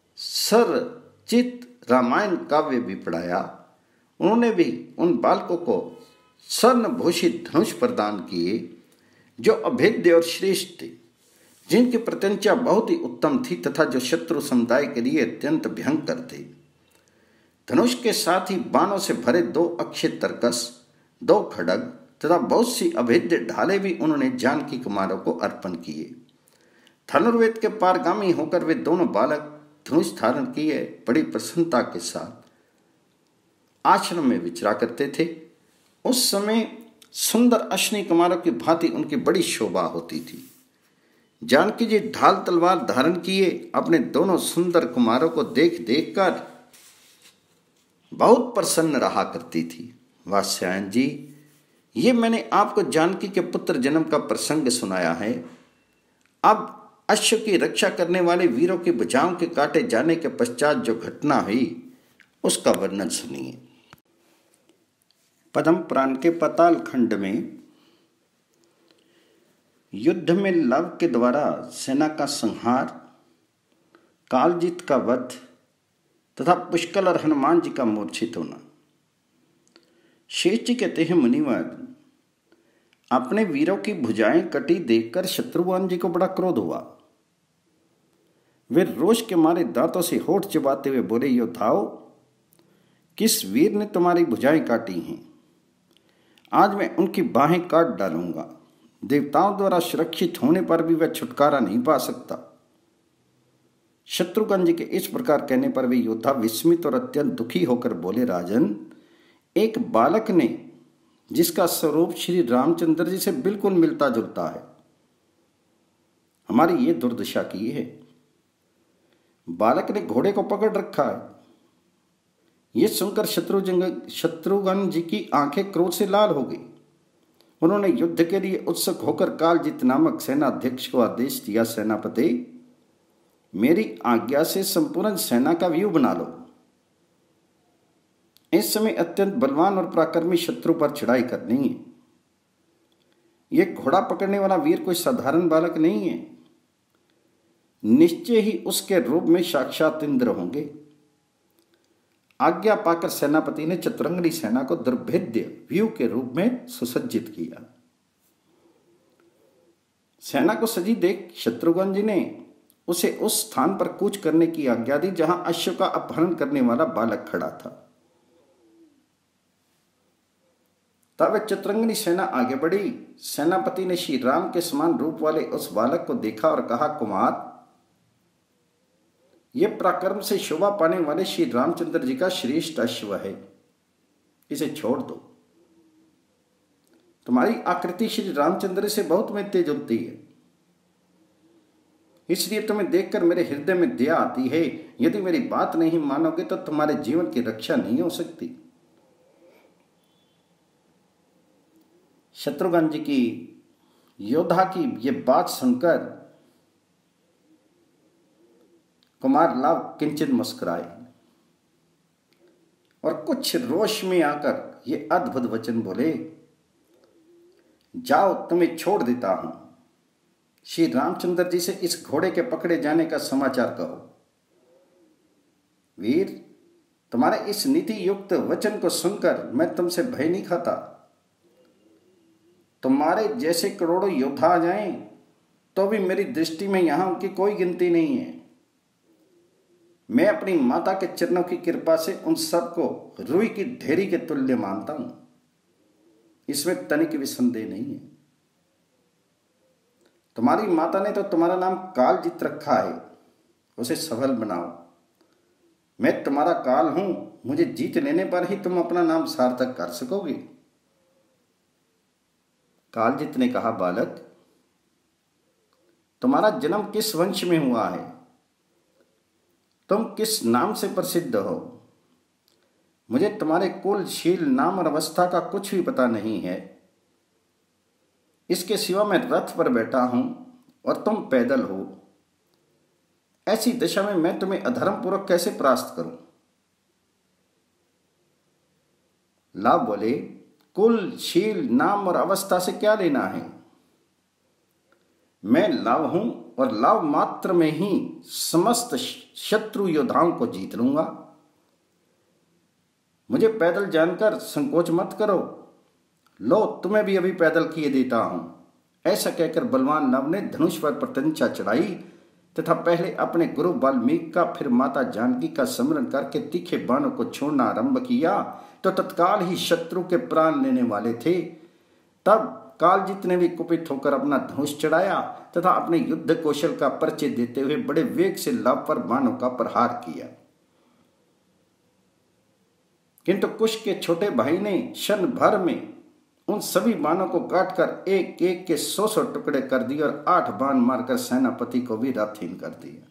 सरचित रामायण काव्य भी पढ़ाया। उन्होंने भी उन बालकों को स्वर्ण भूषित धनुष प्रदान किए जो अभेद्य और श्रेष्ठ थे, जिनकी प्रत्यंचा बहुत ही उत्तम थी तथा जो शत्रु समुदाय के लिए अत्यंत भयंकर थे। धनुष के साथ ही बाणों से भरे दो अक्षय तरकस, दो खड्ग तथा बहुत सी अभेद्य ढाले भी उन्होंने जानकी कुमारों को अर्पण किए। धनुर्वेद के पारगामी होकर वे दोनों बालक धनुष धारण किए बड़ी प्रसन्नता के साथ आश्रम में विचरा करते थे। उस समय सुंदर अश्विनी कुमारों की भांति उनकी बड़ी शोभा होती थी। जानकी जी ढाल तलवार धारण किए अपने दोनों सुंदर कुमारों को देख देख कर बहुत प्रसन्न रहा करती थी। वात्स्यायन जी, ये मैंने आपको जानकी के पुत्र जन्म का प्रसंग सुनाया है। अब अश्व की रक्षा करने वाले वीरों की भुजाओं के काटे जाने के पश्चात जो घटना हुई उसका वर्णन सुनिए। पद्म पुराण के पाताल खंड में युद्ध में लव के द्वारा सेना का संहार, कालजीत का वध तथा पुष्कल और हनुमान जी का मूर्छित होना। शेष जी कहते हैं, मुनिवर, अपने वीरों की भुजाएं कटी देखकर शत्रुघ्न जी को बड़ा क्रोध हुआ। वे रोष के मारे दांतों से होठ चबाते हुए बोले, योद्धाओ, किस वीर ने तुम्हारी भुजाएं काटी हैं? आज मैं उनकी बाहें काट डालूंगा। देवताओं द्वारा सुरक्षित होने पर भी वह छुटकारा नहीं पा सकता। शत्रुघ्न जी के इस प्रकार कहने पर वे योद्धा विस्मित और अत्यंत दुखी होकर बोले, राजन, एक बालक ने, जिसका स्वरूप श्री रामचंद्र जी से बिल्कुल मिलता जुलता है, हमारी ये दुर्दशा की है। बालक ने घोड़े को पकड़ रखा है। ये सुनकर शत्रुघ्न शत्रुघ्न जी की आंखें क्रोध से लाल हो गई। उन्होंने युद्ध के लिए उत्सुक होकर कालजीत नामक सेनाध्यक्ष को आदेश दिया, सेनापति, मेरी आज्ञा से संपूर्ण सेना का व्यू बना लो। इस समय अत्यंत बलवान और पराक्रमी शत्रु पर चढ़ाई करनी है। यह घोड़ा पकड़ने वाला वीर कोई साधारण बालक नहीं है। निश्चय ही उसके रूप में साक्षात इंद्र होंगे। आज्ञा पाकर सेनापति ने चतुरंगनी सेना को दुर्भेद्य व्यू के रूप में सुसज्जित किया। सेना को सजी देख शत्रुघ्न जी ने उसे उस स्थान पर कूच करने की आज्ञा दी जहां अश्व का अपहरण करने वाला बालक खड़ा था। तब चतुरंगनी सेना आगे बढ़ी। सेनापति ने श्री राम के समान रूप वाले उस बालक को देखा और कहा, कुमार, यह पराक्रम से शोभा पाने वाले श्री रामचंद्र जी का श्रेष्ठ अश्व है, इसे छोड़ दो। तुम्हारी आकृति श्री रामचंद्र से बहुत मिलती जुलती है, इसलिए तुम्हें देखकर मेरे हृदय में दया आती है। यदि मेरी बात नहीं मानोगे तो तुम्हारे जीवन की रक्षा नहीं हो सकती। शत्रुघ्न जी की योद्धा की यह बात सुनकर कुमार लव किंचित मुस्कुराए और कुछ रोष में आकर ये अद्भुत वचन बोले, जाओ, तुम्हें छोड़ देता हूं। श्री रामचंद्र जी से इस घोड़े के पकड़े जाने का समाचार कहो। वीर, तुम्हारे इस नीति युक्त वचन को सुनकर मैं तुमसे भय नहीं खाता। तुम्हारे जैसे करोड़ों योद्धा आ जाएं तो भी मेरी दृष्टि में यहां उनकी कोई गिनती नहीं है। मैं अपनी माता के चरणों की कृपा से उन सबको रुई की ढेरी के तुल्य मानता हूं, इसमें तनिक भी संदेह नहीं है। तुम्हारी माता ने तो तुम्हारा नाम कालजीत रखा है, उसे सफल बनाओ। मैं तुम्हारा काल हूं, मुझे जीत लेने पर ही तुम अपना नाम सार्थक कर सकोगे। कालजीत ने कहा, बालक, तुम्हारा जन्म किस वंश में हुआ है? तुम किस नाम से प्रसिद्ध हो? मुझे तुम्हारे कुल, शील, नाम और अवस्था का कुछ भी पता नहीं है। इसके सिवा मैं रथ पर बैठा हूं और तुम पैदल हो। ऐसी दशा में मैं तुम्हें अधर्म पूर्वक कैसे परास्त करूं? लाभ बोले, कुल, शील, नाम और अवस्था से क्या लेना है? मैं लाभ हूं और लाभ मात्र में ही समस्त शत्रु योद्धाओं को जीत लूंगा। मुझे पैदल जानकर संकोच मत करो। लो, तुम्हें भी अभी पैदल किए देता हूं। ऐसा कहकर बलवान लव ने धनुष पर प्रत्यंचा चढ़ाई तथा पहले अपने गुरु वाल्मीकि का, फिर माता जानकी का स्मरण करके तीखे बाणों को छोड़ना आरंभ किया तो तत्काल ही शत्रु के प्राण लेने वाले थे। तब कालजीत ने भी कुपित होकर अपना धनुष चढ़ाया तथा अपने युद्ध कौशल का परिचय देते हुए बड़े वेग से लव पर बाणों का प्रहार किया। किंतु कुश के छोटे भाई ने क्षण भर में उन सभी बाणों को काटकर एक एक के सौ सौ टुकड़े कर दिए और आठ बाण मारकर सेनापति को भी रथहीन कर दिया।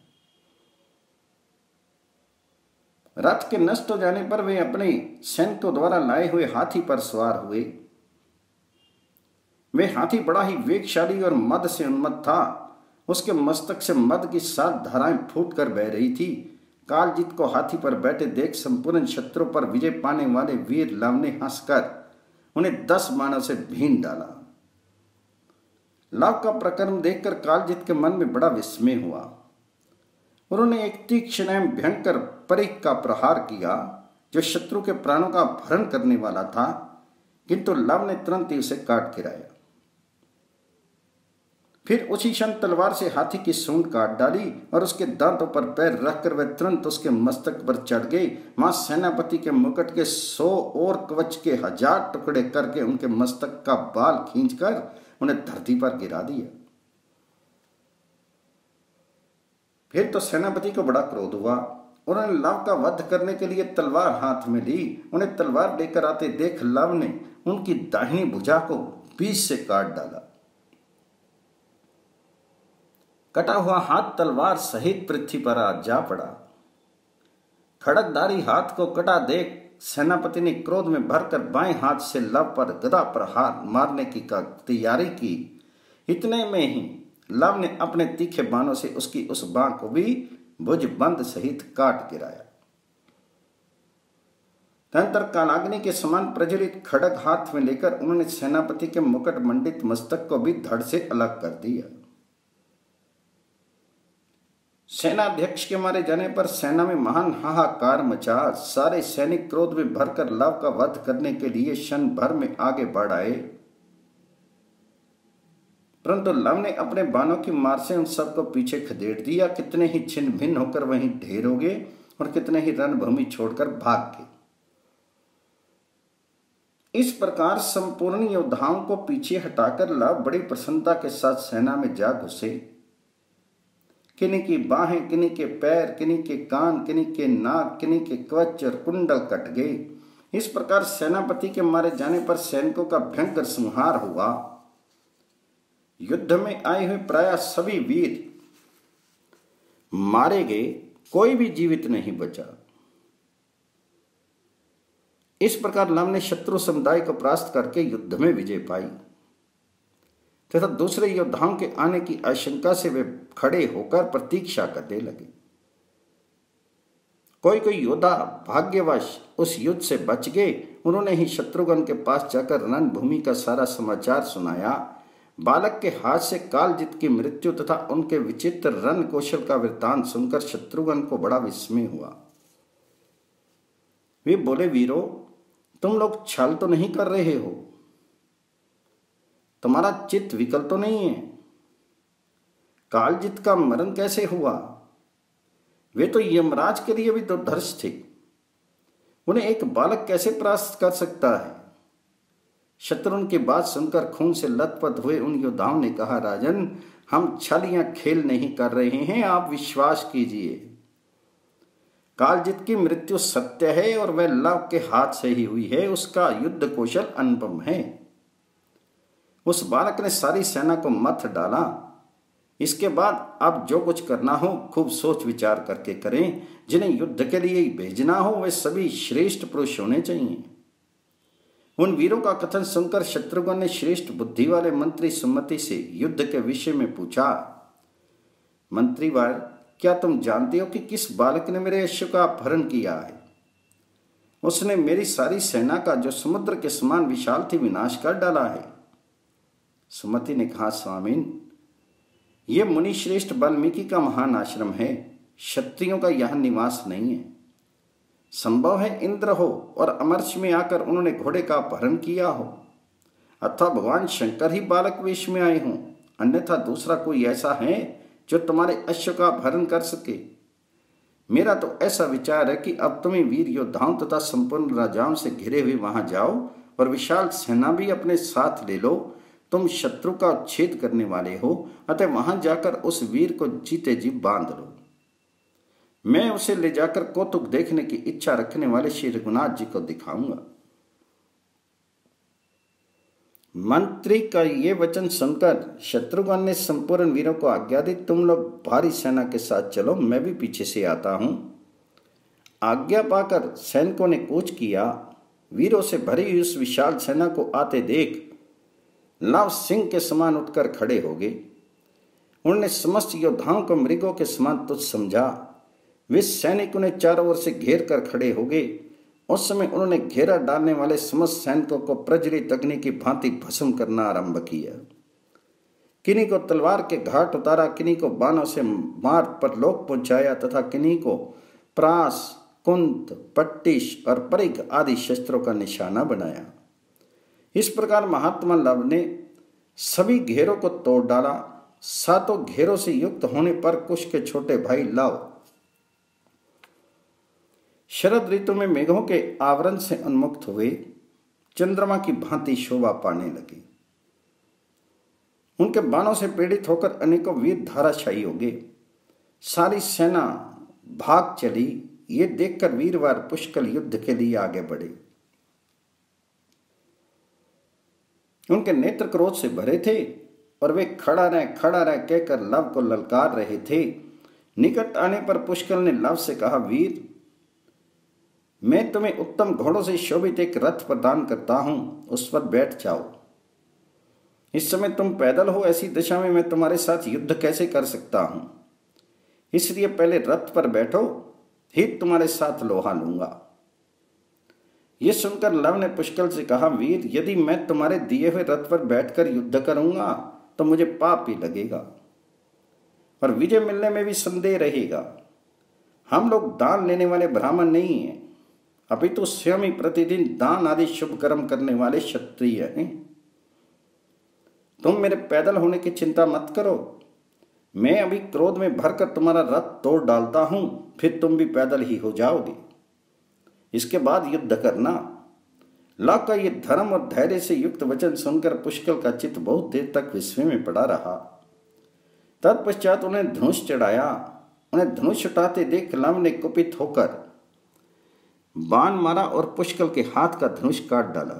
रथ के नष्ट हो जाने पर वे अपने सैनिकों द्वारा लाए हुए हाथी पर सवार हुए। वे हाथी बड़ा ही वेगशाली और मद से उन्मत्त था। उसके मस्तक से मद की सात धाराएं फूट कर बह रही थी। कालजीत को हाथी पर बैठे देख संपूर्ण शत्रु पर विजय पाने वाले वीर लव ने हंसकर उन्हें दस बाणों से भीन डाला। लव का प्रकरण देखकर कालजित के मन में बड़ा विस्मय हुआ। उन्होंने एक तीक्ष्ण एवं भयंकर परिघ का प्रहार किया जो शत्रु के प्राणों का अपहरण करने वाला था, किंतु लव ने तुरंत ही उसे काट गिराया। फिर उसी क्षण तलवार से हाथी की सूंड काट डाली और उसके दांतों पर पैर रखकर वह तुरंत उसके मस्तक पर चढ़ गई। वहां सेनापति के मुकुट के सौ और कवच के हजार टुकड़े करके उनके मस्तक का बाल खींचकर उन्हें धरती पर गिरा दिया। फिर तो सेनापति को बड़ा क्रोध हुआ। उन्होंने लव का वध करने के लिए तलवार हाथ में ली। उन्हें तलवार लेकर आते देख लव ने उनकी दाहिनी भुजा को बीच से काट डाला। कटा हुआ हाथ तलवार सहित पृथ्वी पर आ जा पड़ा। खड़गधारी हाथ को कटा देख सेनापति ने क्रोध में भरकर बाएं हाथ से लव पर गदा प्रहार मारने की तैयारी की। इतने में ही लव ने अपने तीखे बाणों से उसकी उस बांह को भी भुजबंद सहित काट गिराया। तदंतर कालाग्नि के समान प्रज्वलित खड़ग हाथ में लेकर उन्होंने सेनापति के मुकुट मंडित मस्तक को भी धड़ से अलग कर दिया। सेनाध्यक्ष के मारे जाने पर सेना में महान हाहाकार मचा। सारे सैनिक क्रोध में भरकर लव का वध करने के लिए क्षण भर में आगे बढ़ आए, परंतु लव ने अपने बाणों की मार से उन सबको पीछे खदेड़ दिया। कितने ही छिन्न भिन्न होकर वहीं ढेर हो गए और कितने ही रणभूमि छोड़कर भाग गए। इस प्रकार संपूर्ण योद्धाओं को पीछे हटाकर लव बड़ी प्रसन्नता के साथ सेना में जा घुसे। किन्हीं की बाहें, किन्हीं के पैर, किन्हीं के कान, किन्हीं के नाक, किन्हीं के कवच और कुंडल कट गए। इस प्रकार सेनापति के मारे जाने पर सैनिकों का भयंकर संहार हुआ। युद्ध में आए हुए प्राय सभी वीर मारे गए, कोई भी जीवित नहीं बचा। इस प्रकार लव ने शत्रु समुदाय को परास्त करके युद्ध में विजय पाई तथा दूसरे योद्धाओं के आने की आशंका से वे खड़े होकर प्रतीक्षा करने लगे। कोई कोई योद्धा भाग्यवश उस युद्ध से बच गए। उन्होंने ही शत्रुघ्न के पास जाकर रणभूमि का सारा समाचार सुनाया। बालक के हाथ से कालजित की मृत्यु तथा उनके विचित्र रण कौशल का वृत्तांत सुनकर शत्रुघ्न को बड़ा विस्मय हुआ। वे बोले, वीरो, तुम लोग छल तो नहीं कर रहे हो? तुम्हारा चित्त विकल तो नहीं है? कालजित का मरण कैसे हुआ? वे तो यमराज के लिए भी दुर्धर्ष थे, उन्हें एक बालक कैसे परास्त कर सकता है? शत्रुघ्न की बात सुनकर खून से लथपथ हुए उन योद्धाओं ने कहा, राजन, हम छल या खेल नहीं कर रहे हैं, आप विश्वास कीजिए। कालजित की मृत्यु सत्य है और वह लव के हाथ से ही हुई है। उसका युद्ध कौशल अनुपम है। उस बालक ने सारी सेना को मथ डाला। इसके बाद अब जो कुछ करना हो खूब सोच विचार करके करें। जिन्हें युद्ध के लिए भेजना हो वे सभी श्रेष्ठ पुरुष होने चाहिए। उन वीरों का कथन सुनकर शत्रुघ्न ने श्रेष्ठ बुद्धि वाले मंत्री सुमति से युद्ध के विषय में पूछा, मंत्रीवर, क्या तुम जानते हो कि किस बालक ने मेरे अश्व का अपहरण किया है? उसने मेरी सारी सेना का, जो समुद्र के समान विशाल थी, विनाश कर डाला है। सुमति ने कहा, स्वामीन, ये मुनि श्रेष्ठ वाल्मीकि का महान आश्रम है, क्षत्रियों का यह निवास नहीं है। संभव है इंद्र हो और अमरश में आकर उन्होंने घोड़े का अपहरण किया हो, अथवा भगवान शंकर ही बालक वेश में आए हों, अन्यथा दूसरा कोई ऐसा है जो तुम्हारे अश्व का अपहरण कर सके। मेरा तो ऐसा विचार है कि अब तुम्हें वीर योद्धाओं तथा संपूर्ण राजाओं से घिरे हुए वहां जाओ और विशाल सेना भी अपने साथ ले लो। तुम शत्रु का उच्छेद करने वाले हो, अतः वहां जाकर उस वीर को जीते जी बांध लो। मैं उसे ले जाकर कौतुक देखने की इच्छा रखने वाले श्री रघुनाथ जी को दिखाऊंगा। मंत्री का ये वचन सुनकर शत्रुघ्न ने संपूर्ण वीरों को आज्ञा दी, तुम लोग भारी सेना के साथ चलो, मैं भी पीछे से आता हूं। आज्ञा पाकर सैनिकों ने कूच किया। वीरों से भरी हुई उस विशाल सेना को आते देख लव सिंह के समान उठकर खड़े हो गए। उन्होंने समस्त योद्धाओं को मृगों के समान तुच्छ समझा। वे सैनिक उन्हें चारों ओर से घेर कर खड़े हो गए। उस समय उन्होंने घेरा डालने वाले समस्त सैनिकों को प्रज्वलित अग्नि की भांति भस्म करना आरंभ किया। किन्हीं को तलवार के घाट उतारा, किन्हीं को बाणों से मार पर लोक पहुंचाया तथा किन्हीं को प्रास, कुंत, पट्टिश और परिघ आदि शस्त्रों का निशाना बनाया। इस प्रकार महात्मा लव ने सभी घेरों को तोड़ डाला। सातों घेरों से युक्त होने पर कुश के छोटे भाई लव शरद ऋतु में मेघों के आवरण से उन्मुक्त हुए चंद्रमा की भांति शोभा पाने लगे। उनके बाणों से पीड़ित होकर अनेकों वीर धाराशायी हो गए। सारी सेना भाग चली। ये देखकर वीरवार पुष्कल युद्ध के लिए आगे बढ़े। उनके नेत्र क्रोध से भरे थे और वे खड़ा रहे खड़ा रहे कहकर लव को ललकार रहे थे। निकट आने पर पुष्कल ने लव से कहा, वीर, मैं तुम्हें उत्तम घोड़ों से शोभित एक रथ प्रदान करता हूं, उस पर बैठ जाओ। इस समय तुम पैदल हो, ऐसी दशा में मैं तुम्हारे साथ युद्ध कैसे कर सकता हूं? इसलिए पहले रथ पर बैठो, फिर तुम्हारे साथ लोहा लूंगा। यह सुनकर लव ने पुष्कल से कहा, वीर, यदि मैं तुम्हारे दिए हुए रथ पर बैठकर युद्ध करूंगा तो मुझे पाप ही लगेगा और विजय मिलने में भी संदेह रहेगा। हम लोग दान लेने वाले ब्राह्मण नहीं हैं, अभी तो स्वयं ही प्रतिदिन दान आदि शुभ कर्म करने वाले क्षत्रिय हैं। तुम मेरे पैदल होने की चिंता मत करो, मैं अभी क्रोध में भरकर तुम्हारा रथ तोड़ डालता हूं, फिर तुम भी पैदल ही हो जाओगे। इसके बाद युद्ध करना। लव का ये धर्म और धैर्य से युक्त वचन सुनकर पुष्कल का चित्त बहुत देर तक विस्मय में पड़ा रहा। तत्पश्चात उन्हें धनुष चढ़ाया। उन्हें धनुष उठाते देख लव ने कुपित होकर बाण मारा और पुष्कल के हाथ का धनुष काट डाला।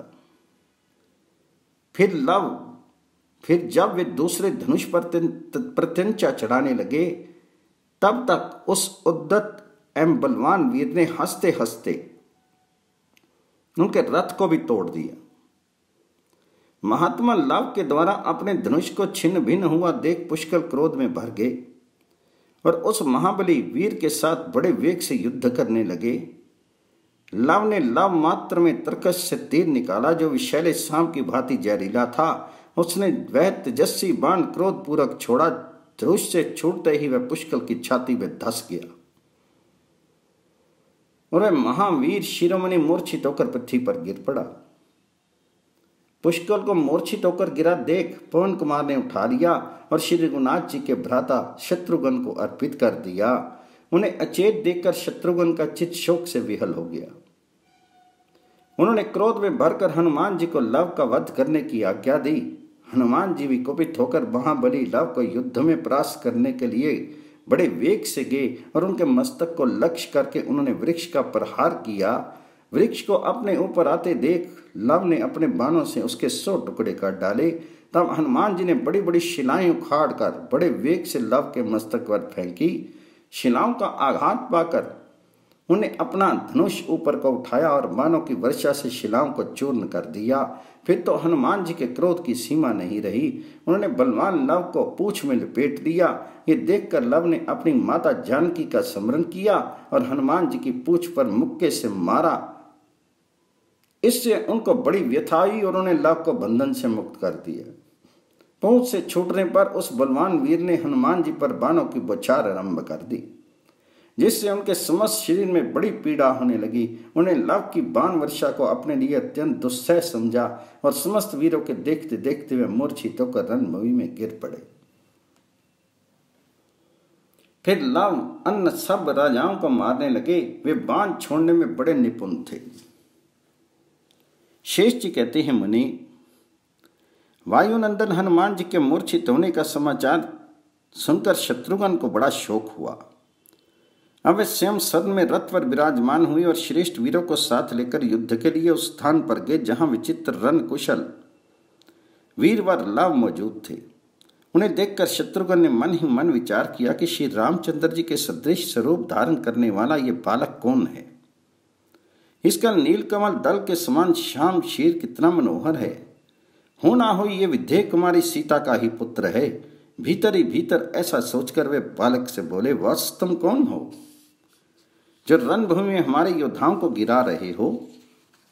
फिर लव फिर जब वे दूसरे धनुष पर प्रत्यंचा चढ़ाने लगे, तब तक उस उद्दत एवं बलवान वीर ने हंसते हंसते उनके रथ को भी तोड़ दिया। महात्मा लव के द्वारा अपने धनुष को छिन्न भिन्न हुआ देख पुष्कल क्रोध में भर गए और उस महाबली वीर के साथ बड़े वेग से युद्ध करने लगे। लव ने लव मात्र में तरकश से तीर निकाला जो विशैले सांप की भांति जहरीला था। उसने वह तेजस्वी बाण क्रोध पूर्वक छोड़ा। धनुष से छूटते ही वह पुष्कल की छाती में धस गया और वह महावीर शिरोमणि मूर्छित होकर पृथ्वी पर गिर पड़ा। पुष्कल को मूर्छित होकर गिरा देख पवन कुमार ने उठा लिया और श्री रघुनाथ जी के भ्राता शत्रुघ्न को अर्पित कर दिया। उन्हें अचेत देखकर शत्रुघ्न का चित्त शोक से विहल हो गया। उन्होंने क्रोध में भरकर हनुमान जी को लव का वध करने की आज्ञा दी। हनुमान जी भी कुपित होकर महाबली लव को युद्ध में परास्त करने के लिए बड़े वेग से गए और उनके मस्तक को लक्ष्य करके उन्होंने वृक्ष का प्रहार किया। वृक्ष को अपने ऊपर आते देख लव ने अपने बाणों से उसके सौ टुकड़े कर डाले। तब हनुमान जी ने बड़ी बड़ी शिलाएं उखाड़ कर बड़े वेग से लव के मस्तक पर फेंकी। शिलाओं का आघात पाकर उन्हें अपना धनुष ऊपर को उठाया और बाणों की वर्षा से शिलाओं को चूर्ण कर दिया। फिर तो हनुमान जी के क्रोध की सीमा नहीं रही। उन्होंने बलवान लव को पूंछ में लपेट लिया। ये देखकर लव ने अपनी माता जानकी का स्मरण किया और हनुमान जी की पूंछ पर मुक्के से मारा। इससे उनको बड़ी व्यथा हुई और उन्होंने लव को बंधन से मुक्त कर दिया। पूंछ से छूटने पर उस बलवान वीर ने हनुमान जी पर बाणों की बौछार आरंभ कर दी, जिससे उनके समस्त शरीर में बड़ी पीड़ा होने लगी। उन्हें लव की बाण वर्षा को अपने लिए अत्यंत दुस्सह समझा और समस्त वीरों के देखते देखते वे मूर्छित होकर रणभूमि में गिर पड़े। फिर लव अन्य सब राजाओं को मारने लगे। वे बाण छोड़ने में बड़े निपुण थे। शेष जी कहते हैं, मुनि, वायुनंदन हनुमान जी के मूर्छित होने का समाचार सुनकर शत्रुघ्न को बड़ा शोक हुआ। अब वे स्वयं सदन में रथ पर विराजमान हुए और श्रेष्ठ वीरों को साथ लेकर युद्ध के लिए उस स्थान पर गए जहां विचित्र रण कुशल वीरवर लव मौजूद थे। उन्हें देखकर शत्रुघ्न ने मन ही मन विचार किया कि श्री रामचंद्र जी के सदृश स्वरूप धारण करने वाला ये बालक कौन है। इसका नीलकमल दल के समान श्याम शीर कितना मनोहर है। हो ना हो ये विद्या कुमारी सीता का ही पुत्र है। भीतर ही भीतर ऐसा सोचकर वे बालक से बोले, वत्स, तुम कौन हो जो रणभूमि में हमारे योद्धाओं को गिरा रहे हो?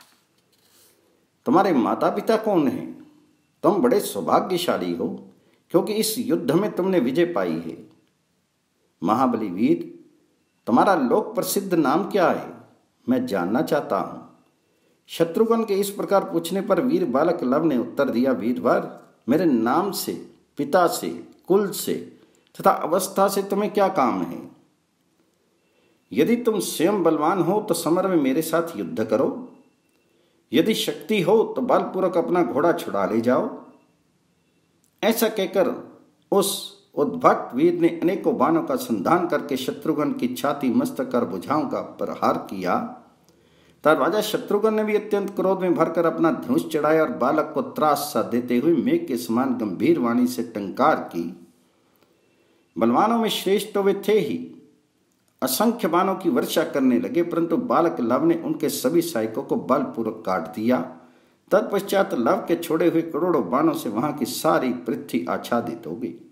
तुम्हारे माता पिता कौन हैं? तुम बड़े सौभाग्यशाली हो। क्योंकि इस युद्ध में तुमने विजय पाई है। महाबली वीर, तुम्हारा लोक प्रसिद्ध नाम क्या है, मैं जानना चाहता हूं। शत्रुघ्न के इस प्रकार पूछने पर वीर बालक लव ने उत्तर दिया, वीरवर, मेरे नाम से, पिता से, कुल से तथा अवस्था से तुम्हें क्या काम है? यदि तुम स्वयं बलवान हो तो समर में मेरे साथ युद्ध करो, यदि शक्ति हो तो बलपूर्वक अपना घोड़ा छुड़ा ले जाओ। ऐसा कहकर उस उद्भट वीर ने अनेकों बाणों का संधान करके शत्रुघ्न की छाती, मस्तक और भुजाओं का प्रहार किया। तब राजा शत्रुघ्न ने भी अत्यंत क्रोध में भरकर अपना धनुष चढ़ाया और बालक को त्रास सा देते हुए मेघ के समान गंभीर वाणी से टंकार की। बलवानों में श्रेष्ठ तो वे थे ही, असंख्य बाणों की वर्षा करने लगे, परंतु बालक लव ने उनके सभी सहायकों को बलपूर्वक काट दिया। तत्पश्चात लव के छोड़े हुए करोड़ों बाणों से वहां की सारी पृथ्वी आच्छादित हो गई।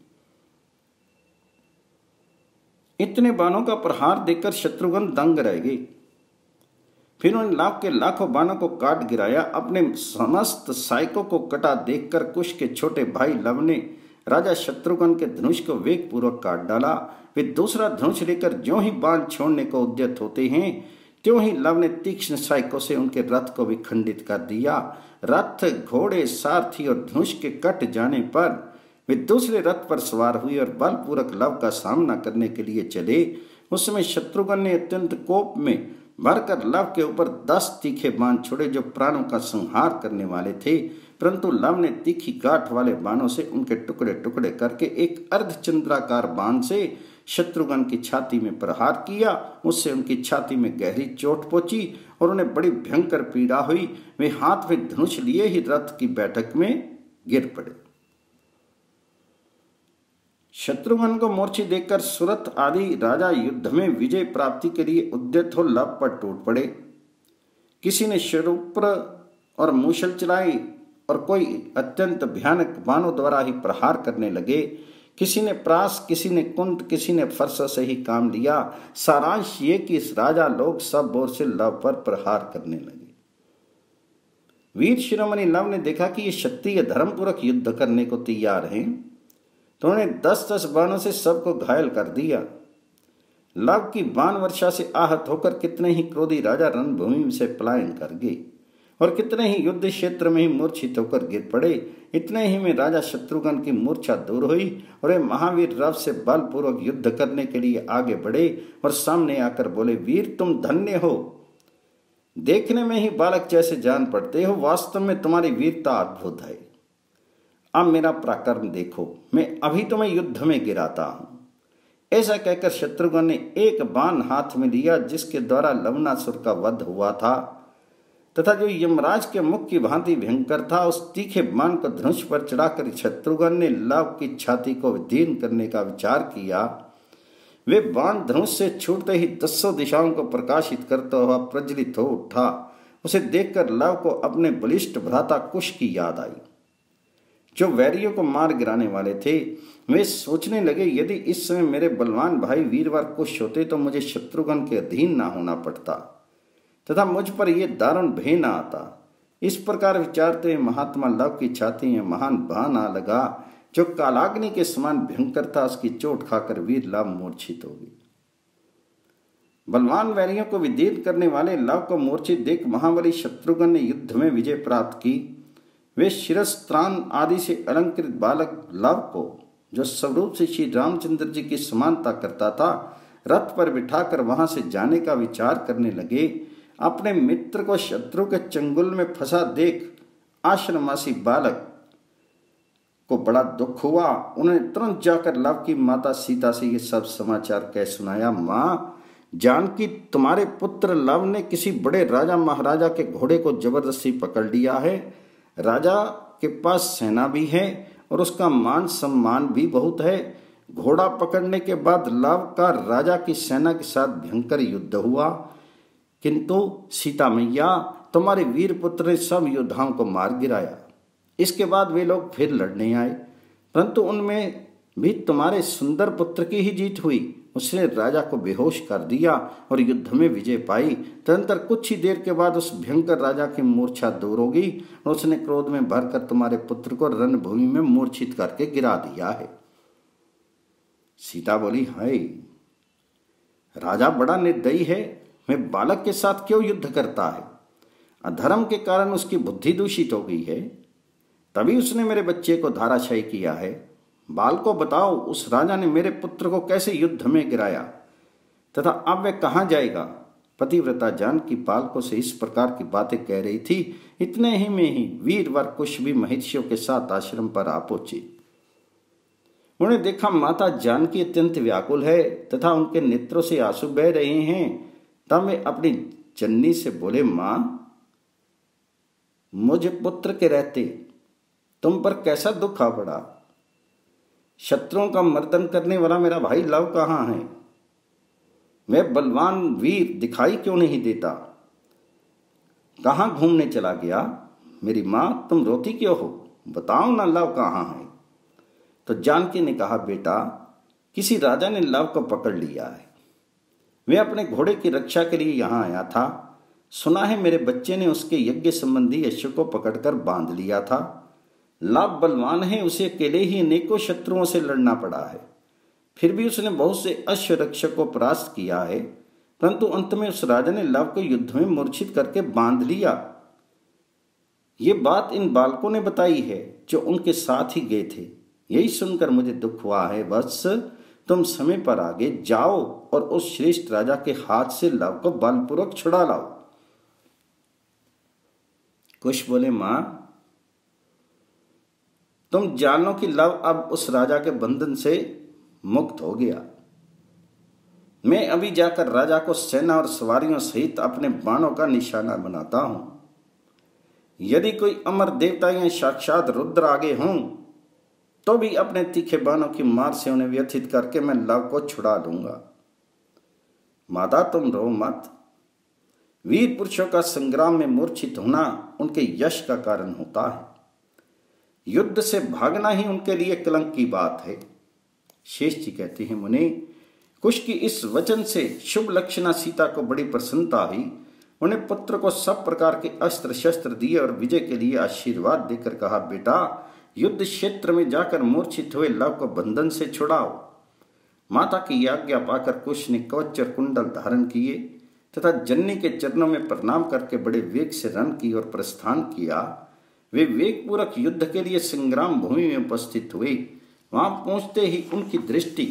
इतने बाणों का प्रहार देखकर शत्रुघ्न दंग रह गए। फिर उन लाख के लाखों बाणों को काट गिराया। अपने समस्त सहायकों को कटा देखकर कुश के छोटे भाई लव ने राजा शत्रुघ्न के धनुष को वेग पूर्वक काट डाला। वे दूसरा धनुष लेकर ज्यों ही बाण छोड़ने को उद्यत होते हैं, त्यों ही लव ने तीक्ष्ण सहायकों से उनके रथ को भी खंडित कर दिया। रथ, घोड़े, सारथी और धनुष के कट जाने पर वे दूसरे रथ पर सवार हुए और बलपूर्वक लव का सामना करने के लिए चले। उस समय शत्रुघ्न ने अत्यंत कोप में भरकर लव के ऊपर दस तीखे बाण छोड़े जो प्राणों का संहार करने वाले थे, परंतु लव ने तीखी गांठ वाले बाणों से उनके टुकड़े टुकड़े करके एक अर्धचंद्राकार बाण से शत्रुघ्न की छाती में प्रहार किया। उससे उनकी छाती में गहरी चोट पहुंची और उन्हें बड़ी भयंकर पीड़ा हुई। वे हाथ में धनुष लिए ही रथ की बैठक में गिर पड़े। शत्रुघ्न को मूर्छित देखकर सुरथ आदि राजा युद्ध में विजय प्राप्ति के लिए उद्यत हो लव पर टूट पड़े। किसी ने शरूप्र और मूसल चलाई और कोई अत्यंत भयानक बाणों द्वारा ही प्रहार करने लगे। किसी ने प्रास, किसी ने कुंत, किसी ने फरसा से ही काम लिया। सारांश ये कि इस राजा लोग सब ओर से लव पर प्रहार करने लगे। वीर शिरोमणि लव ने देखा कि ये क्षत्रिय धर्मपूर्वक युद्ध करने को तैयार हैं, तो उन्होंने दस दस बाणों से सबको घायल कर दिया। लव की बाण वर्षा से आहत होकर कितने ही क्रोधी राजा रणभूमि से पलायन कर गए और कितने ही युद्ध क्षेत्र में ही मूर्छित होकर गिर पड़े। इतने ही में राजा शत्रुघ्न की मूर्छा दूर हुई और वे महावीर रव से बलपूर्वक युद्ध करने के लिए आगे बढ़े और सामने आकर बोले, वीर तुम धन्य हो, देखने में ही बालक जैसे जान पड़ते हो, वास्तव में तुम्हारी वीरता अद्भुत है। अब मेरा पराक्रम देखो, मैं अभी तुम्हें युद्ध में गिराता हूं। ऐसा कहकर शत्रुघ्न ने एक बाण हाथ में लिया जिसके द्वारा लवणासुर का वध हुआ था तथा जो यमराज के मुख की भांति भयंकर था। उस तीखे बाण को धनुष पर चढ़ाकर शत्रुघ्न ने लव की छाती को विदीर्ण करने का विचार किया। वे बाण धनुष से छूटते ही दसों दिशाओं को प्रकाशित करता हुआ प्रज्वलित हो उठा। उसे देखकर लव को अपने बलिष्ठ भ्राता कुश की याद आई, जो वैरियों को मार गिराने वाले थे। वे सोचने लगे, यदि इस समय मेरे बलवान भाई वीरवर कुश होते तो मुझे शत्रुघ्न के अधीन ना होना पड़ता तथा मुझ पर यह दारुण भय न आता। इस प्रकार विचारते महात्मा लव की छाती में महान बाण आ लगा, जो कालाग्नि के समान भयंकर था। उसकी चोट खाकर वीर लव मूर्छित हो गई। बलवान वैरियों को विदीर्ण करने वाले लव को मूर्छित देख महाबली शत्रुघ्न ने युद्ध में विजय प्राप्त की। वे शिरस, त्राण आदि से अलंकृत बालक लव को, जो स्वरूप से श्री रामचंद्र जी की समानता करता था, रथ पर बिठाकर वहां से जाने का विचार करने लगे। अपने मित्र को शत्रु के चंगुल में फंसा देख आश्रमवासी बालक को बड़ा दुख हुआ। उन्होंने तुरंत जाकर लव की माता सीता से ये सब समाचार कह सुनाया। माँ जानकी, तुम्हारे पुत्र लव ने किसी बड़े राजा महाराजा के घोड़े को जबरदस्ती पकड़ लिया है। राजा के पास सेना भी है और उसका मान सम्मान भी बहुत है। घोड़ा पकड़ने के बाद लव का राजा की सेना के साथ भयंकर युद्ध हुआ, किंतु सीता मैया तुम्हारे वीर पुत्र ने सब योद्धाओं को मार गिराया। इसके बाद वे लोग फिर लड़ने आए, परंतु उनमें भी तुम्हारे सुंदर पुत्र की ही जीत हुई। उसने राजा को बेहोश कर दिया और युद्ध में विजय पाई। तदनंतर कुछ ही देर के बाद उस भयंकर राजा की मूर्छा दूर हो गई और उसने क्रोध में भरकर तुम्हारे पुत्र को रणभूमि में मूर्छित करके गिरा दिया है। सीता बोली, हाय, राजा बड़ा निर्दयी है, मैं बालक के साथ क्यों युद्ध करता है? अधर्म के कारण उसकी बुद्धि दूषित हो गई है, तभी उसने मेरे बच्चे को धाराशायी किया है। बाल को बताओ, उस राजा ने मेरे पुत्र को कैसे युद्ध में गिराया तथा अब वह कहाँ जाएगा? पतिव्रता जानकी बालकों से इस प्रकार की बातें कह रही थी। इतने ही में ही वीरवर कुश भी महर्षियों के साथ आश्रम पर आ पहुंचे। उन्हें देखा माता जानकी अत्यंत व्याकुल है तथा उनके नेत्रों से आंसू बह रहे हैं। तब वे अपनी जननी से बोले, मां, मुझे पुत्र के रहते तुम पर कैसा दुख आ पड़ा? शत्रुओं का मर्दन करने वाला मेरा भाई लव कहाँ है? मैं बलवान वीर दिखाई क्यों नहीं देता? कहाँ घूमने चला गया? मेरी मां, तुम रोती क्यों हो? बताओ ना, लव कहाँ है? तो जानकी ने कहा, बेटा, किसी राजा ने लव को पकड़ लिया है। वे अपने घोड़े की रक्षा के लिए यहाँ आया था। सुना है मेरे बच्चे ने उसके यज्ञ संबंधी यशु को पकड़कर बांध लिया था। लव बलवान है, उसे अकेले ही अनेकों शत्रुओं से लड़ना पड़ा है। फिर भी उसने बहुत से अश्व रक्षक को परास्त किया है, परंतु अंत में उस राजा ने लव को युद्ध में मूर्छित करके बांध लिया। ये बात इन बालकों ने बताई है जो उनके साथ ही गए थे। यही सुनकर मुझे दुख हुआ है। बस तुम समय पर आगे जाओ और उस श्रेष्ठ राजा के हाथ से लव को बलपूर्वक छुड़ा लाओ। कुश बोले, मां, तुम जान लो कि लव अब उस राजा के बंधन से मुक्त हो गया। मैं अभी जाकर राजा को सेना और सवारियों सहित अपने बाणों का निशाना बनाता हूं। यदि कोई अमर देवता या साक्षात रुद्र आगे हों तो भी अपने तीखे बाणों की मार से उन्हें व्यथित करके मैं लव को छुड़ा दूंगा। माता, तुम रो मत। वीर पुरुषों का संग्राम में मूर्छित होना उनके यश का कारण होता है। युद्ध से भागना ही उनके लिए कलंक की बात है। शेष जी कहते हैं, मुनि, कुश की इस वचन से शुभ लक्षणा सीता को बड़ी प्रसन्नता हुई। उन्हें पुत्र को सब प्रकार के अस्त्र शस्त्र दिए और विजय के लिए आशीर्वाद देकर कहा, बेटा, युद्ध क्षेत्र में जाकर मूर्छित हुए लव को बंधन से छुड़ाओ। माता की आज्ञा पाकर कुश ने कवच और कुंडल धारण किए तथा जननी के चरणों में प्रणाम करके बड़े वेग से रण की और प्रस्थान किया। वे वेगपूर्वक युद्ध के लिए संग्राम भूमि में उपस्थित हुए। वहां पहुंचते ही उनकी दृष्टि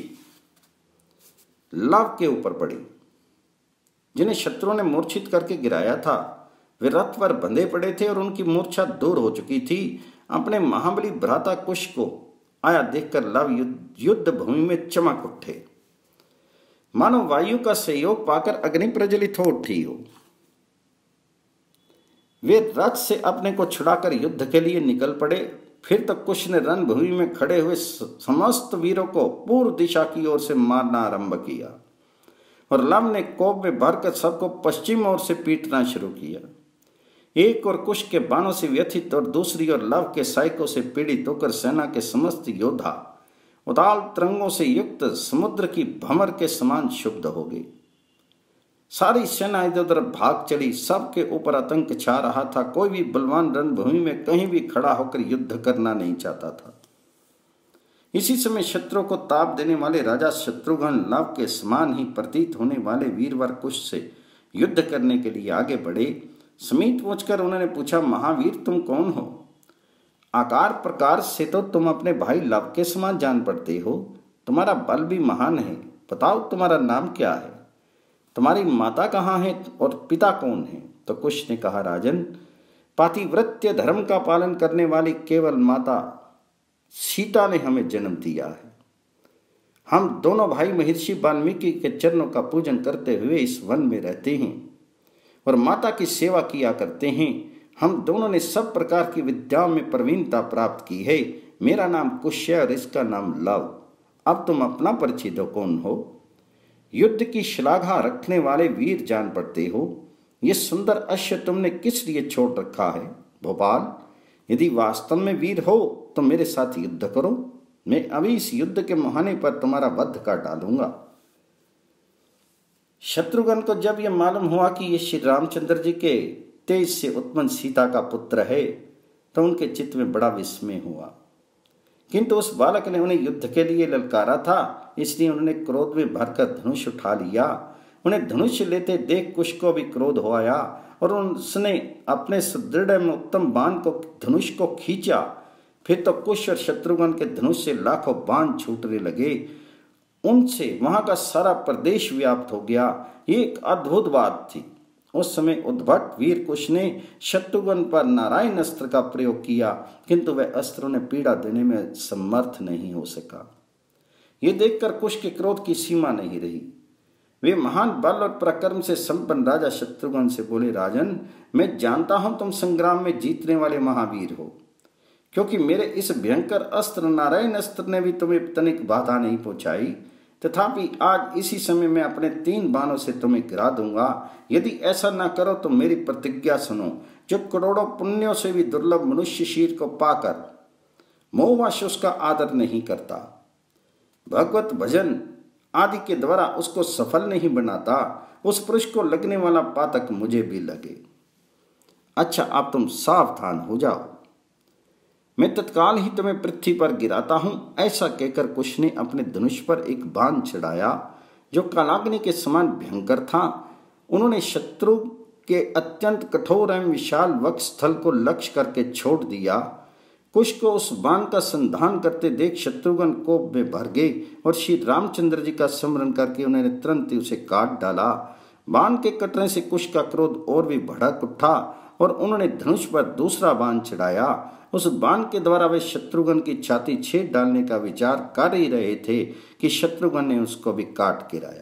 लव के ऊपर पड़ी, जिन्हें शत्रुओं ने मूर्छित करके गिराया था। वे रथ पर बंधे पड़े थे और उनकी मूर्छा दूर हो चुकी थी। अपने महाबली भ्राता कुश को आया देखकर लव युद्ध भूमि में चमक उठे, मानो वायु का सहयोग पाकर अग्नि प्रज्वलित हो उठी हो। वे रथ से अपने को छुड़ाकर युद्ध के लिए निकल पड़े। फिर तक कुश ने रणभूमि में खड़े हुए समस्त वीरों को पूर्व दिशा की ओर से मारना आरंभ किया और लव ने कोप में भरकर सबको पश्चिम ओर से पीटना शुरू किया। एक और कुश के बाणों से व्यथित और दूसरी ओर लव के सैनिकों से पीड़ित होकर सेना के समस्त योद्धा उताल तरंगों से युक्त समुद्र की भंवर के समान शुद्ध हो गई। सारी सेना इधर उधर भाग चली। सबके ऊपर आतंक छा रहा था। कोई भी बलवान रणभूमि में कहीं भी खड़ा होकर युद्ध करना नहीं चाहता था। इसी समय शत्रु को ताप देने वाले राजा शत्रुघ्न लव के समान ही प्रतीत होने वाले वीरवर कुश से युद्ध करने के लिए आगे बढ़े। समीप पहुंचकर उन्होंने पूछा, महावीर, तुम कौन हो? आकार प्रकार से तो तुम अपने भाई लव के समान जान पड़ते हो। तुम्हारा बल भी महान है। बताओ, तुम्हारा नाम क्या है? तुम्हारी माता कहाँ है और पिता कौन है? तो कुश ने कहा, राजन, पातिव्रत्य धर्म का पालन करने वाली केवल माता सीता ने हमें जन्म दिया है। हम दोनों भाई महर्षि वाल्मीकि के चरणों का पूजन करते हुए इस वन में रहते हैं और माता की सेवा किया करते हैं। हम दोनों ने सब प्रकार की विद्याओं में प्रवीणता प्राप्त की है। मेरा नाम कुश है और इसका नाम लव। अब तुम अपना परिचय दो, कौन हो? युद्ध की श्लाघा रखने वाले वीर जान पड़ते हो। ये सुंदर अश्व तुमने किस लिए छोड़ रखा है? भोपाल, यदि वास्तव में वीर हो तो मेरे साथ युद्ध करो। मैं अभी इस युद्ध के मुहाने पर तुम्हारा वध कर डालूंगा। शत्रुघ्न को जब यह मालूम हुआ कि ये श्री रामचंद्र जी के तेज से उत्पन्न सीता का पुत्र है तो उनके चित्त में बड़ा विस्मय हुआ, किंतु उस बालक ने उन्हें युद्ध के लिए ललकारा था, इसलिए उन्होंने क्रोध में भरकर धनुष उठा लिया। उन्हें धनुष लेते देख कुश को भी क्रोध हो आया और उसने अपने सुदृढ़ में उत्तम बाण को धनुष को खींचा। फिर तो कुश और शत्रुघ्न के धनुष से लाखों बाण छूटने लगे, उनसे वहां का सारा प्रदेश व्याप्त हो गया। ये एक अद्भुत बात थी। उस समय उद्भट वीर कुश ने शत्रुघ्न पर नारायण अस्त्र का प्रयोग किया, किंतु वह अस्त्र उन्हें पीड़ा देने में समर्थ नहीं हो सका। ये देखकर कुश के क्रोध की सीमा नहीं रही। वे महान बल और पराक्रम से संपन्न राजा शत्रुघ्न से बोले, राजन, मैं जानता हूं तुम संग्राम में जीतने वाले महावीर हो, क्योंकि मेरे इस भयंकर अस्त्र नारायण अस्त्र ने भी तुम्हें तनिक बाधा नहीं पहुंचाई। तथापि आज इसी समय मैं अपने तीन बाणों से तुम्हें गिरा दूंगा। यदि ऐसा न करो तो मेरी प्रतिज्ञा सुनो, जो करोड़ों पुण्यों से भी दुर्लभ मनुष्य शीर को पाकर मोहवश उसका आदर नहीं करता, भगवत भजन आदि के द्वारा उसको सफल नहीं बनाता, उस पुरुष को लगने वाला पातक मुझे भी लगे। अच्छा, आप तुम सावधान हो जाओ, मैं तत्काल ही तुम्हें पृथ्वी पर गिराता हूं। ऐसा कहकर कुश ने अपने धनुष पर एक बाण चढ़ाया जो कालाग्नि के समान भयंकर था। उन्होंने शत्रु के अत्यंत कठोर एवं विशाल वक्ष स्थल को लक्ष्य करके छोड़ दिया। कुश को उस बाण का संधान करते देख शत्रुघ्न कोप में भर गए और श्री रामचंद्र जी का स्मरण करके उन्होंने तुरंत ही उसे काट डाला। बाण के कटने से कुश का क्रोध और भी भड़क उठा और उन्होंने धनुष पर दूसरा बाण चढ़ाया। उस बाण के द्वारा वे शत्रुघ्न की छाती छेद डालने का विचार कर ही रहे थे कि शत्रुघ्न ने उसको भी काट गिराया।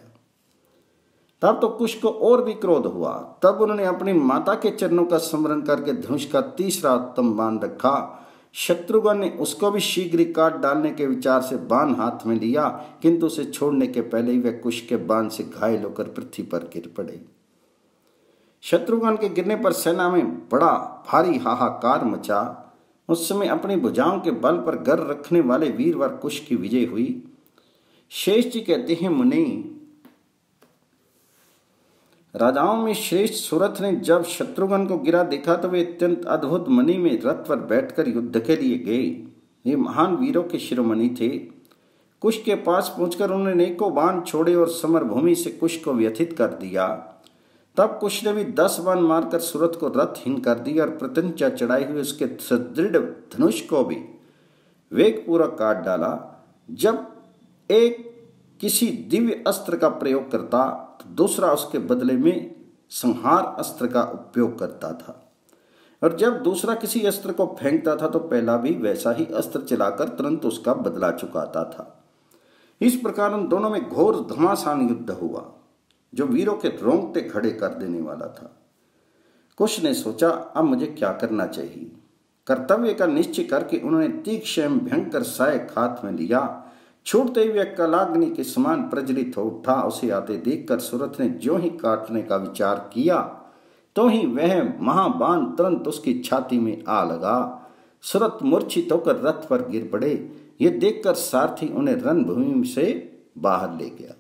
तब तो कुश को और भी क्रोध हुआ। तब उन्होंने अपनी माता के चरणों का स्मरण करके धनुष का तीसरा उत्तम बाण रखा। शत्रुघ्न ने उसको भी शीघ्र ही काट डालने के विचार से बाण हाथ में लिया, किंतु उसे छोड़ने के पहले ही वे कुश के बाण से घायल होकर पृथ्वी पर गिर पड़े। शत्रुघ्न के गिरने पर सेना में बड़ा भारी हाहाकार मचा। उस समय अपनी भुजाओं के बल पर गर्व रखने वाले वीरवर कुश की विजय हुई। शेष जी कहते हैं, मुनि, राजाओं में श्रेष्ठ सुरथ ने जब शत्रुघ्न को गिरा देखा तो वे अत्यंत अद्भुत मणि में रथ पर बैठकर युद्ध के लिए गए। ये महान वीरों के शिरोमणि थे। कुश के पास पहुंचकर उन्होंने अनेकों बाण छोड़े और समर भूमि से कुश को व्यथित कर दिया। तब कुश ने भी दस बाण मारकर सूरत को रथहीन कर दिया और प्रत्यंचा चढ़ाई हुई उसके सुदृढ़ धनुष को भी वेग पूर्वक काट डाला। जब एक किसी दिव्य अस्त्र का प्रयोग करता तो दूसरा उसके बदले में संहार अस्त्र का उपयोग करता था, और जब दूसरा किसी अस्त्र को फेंकता था तो पहला भी वैसा ही अस्त्र चलाकर तुरंत उसका बदला चुकाता था। इस प्रकार उन दोनों में घोर घमासान युद्ध हुआ जो वीरों के रोंगटे खड़े कर देने वाला था। कुश ने सोचा, अब मुझे क्या करना चाहिए। कर्तव्य का निश्चय करके उन्होंने तीक्ष्ण भयंकर सहायक हाथ में लिया। छूटते हुए कालाग्नि के समान प्रज्वलित हो उठा। उसे आते देखकर सूरत ने जो ही काटने का विचार किया तो ही वह महाबाण तुरंत उसकी छाती में आ लगा। सूरत मूर्छित होकर रथ पर गिर पड़े। ये देखकर सारथी उन्हें रणभूमि से बाहर ले गया।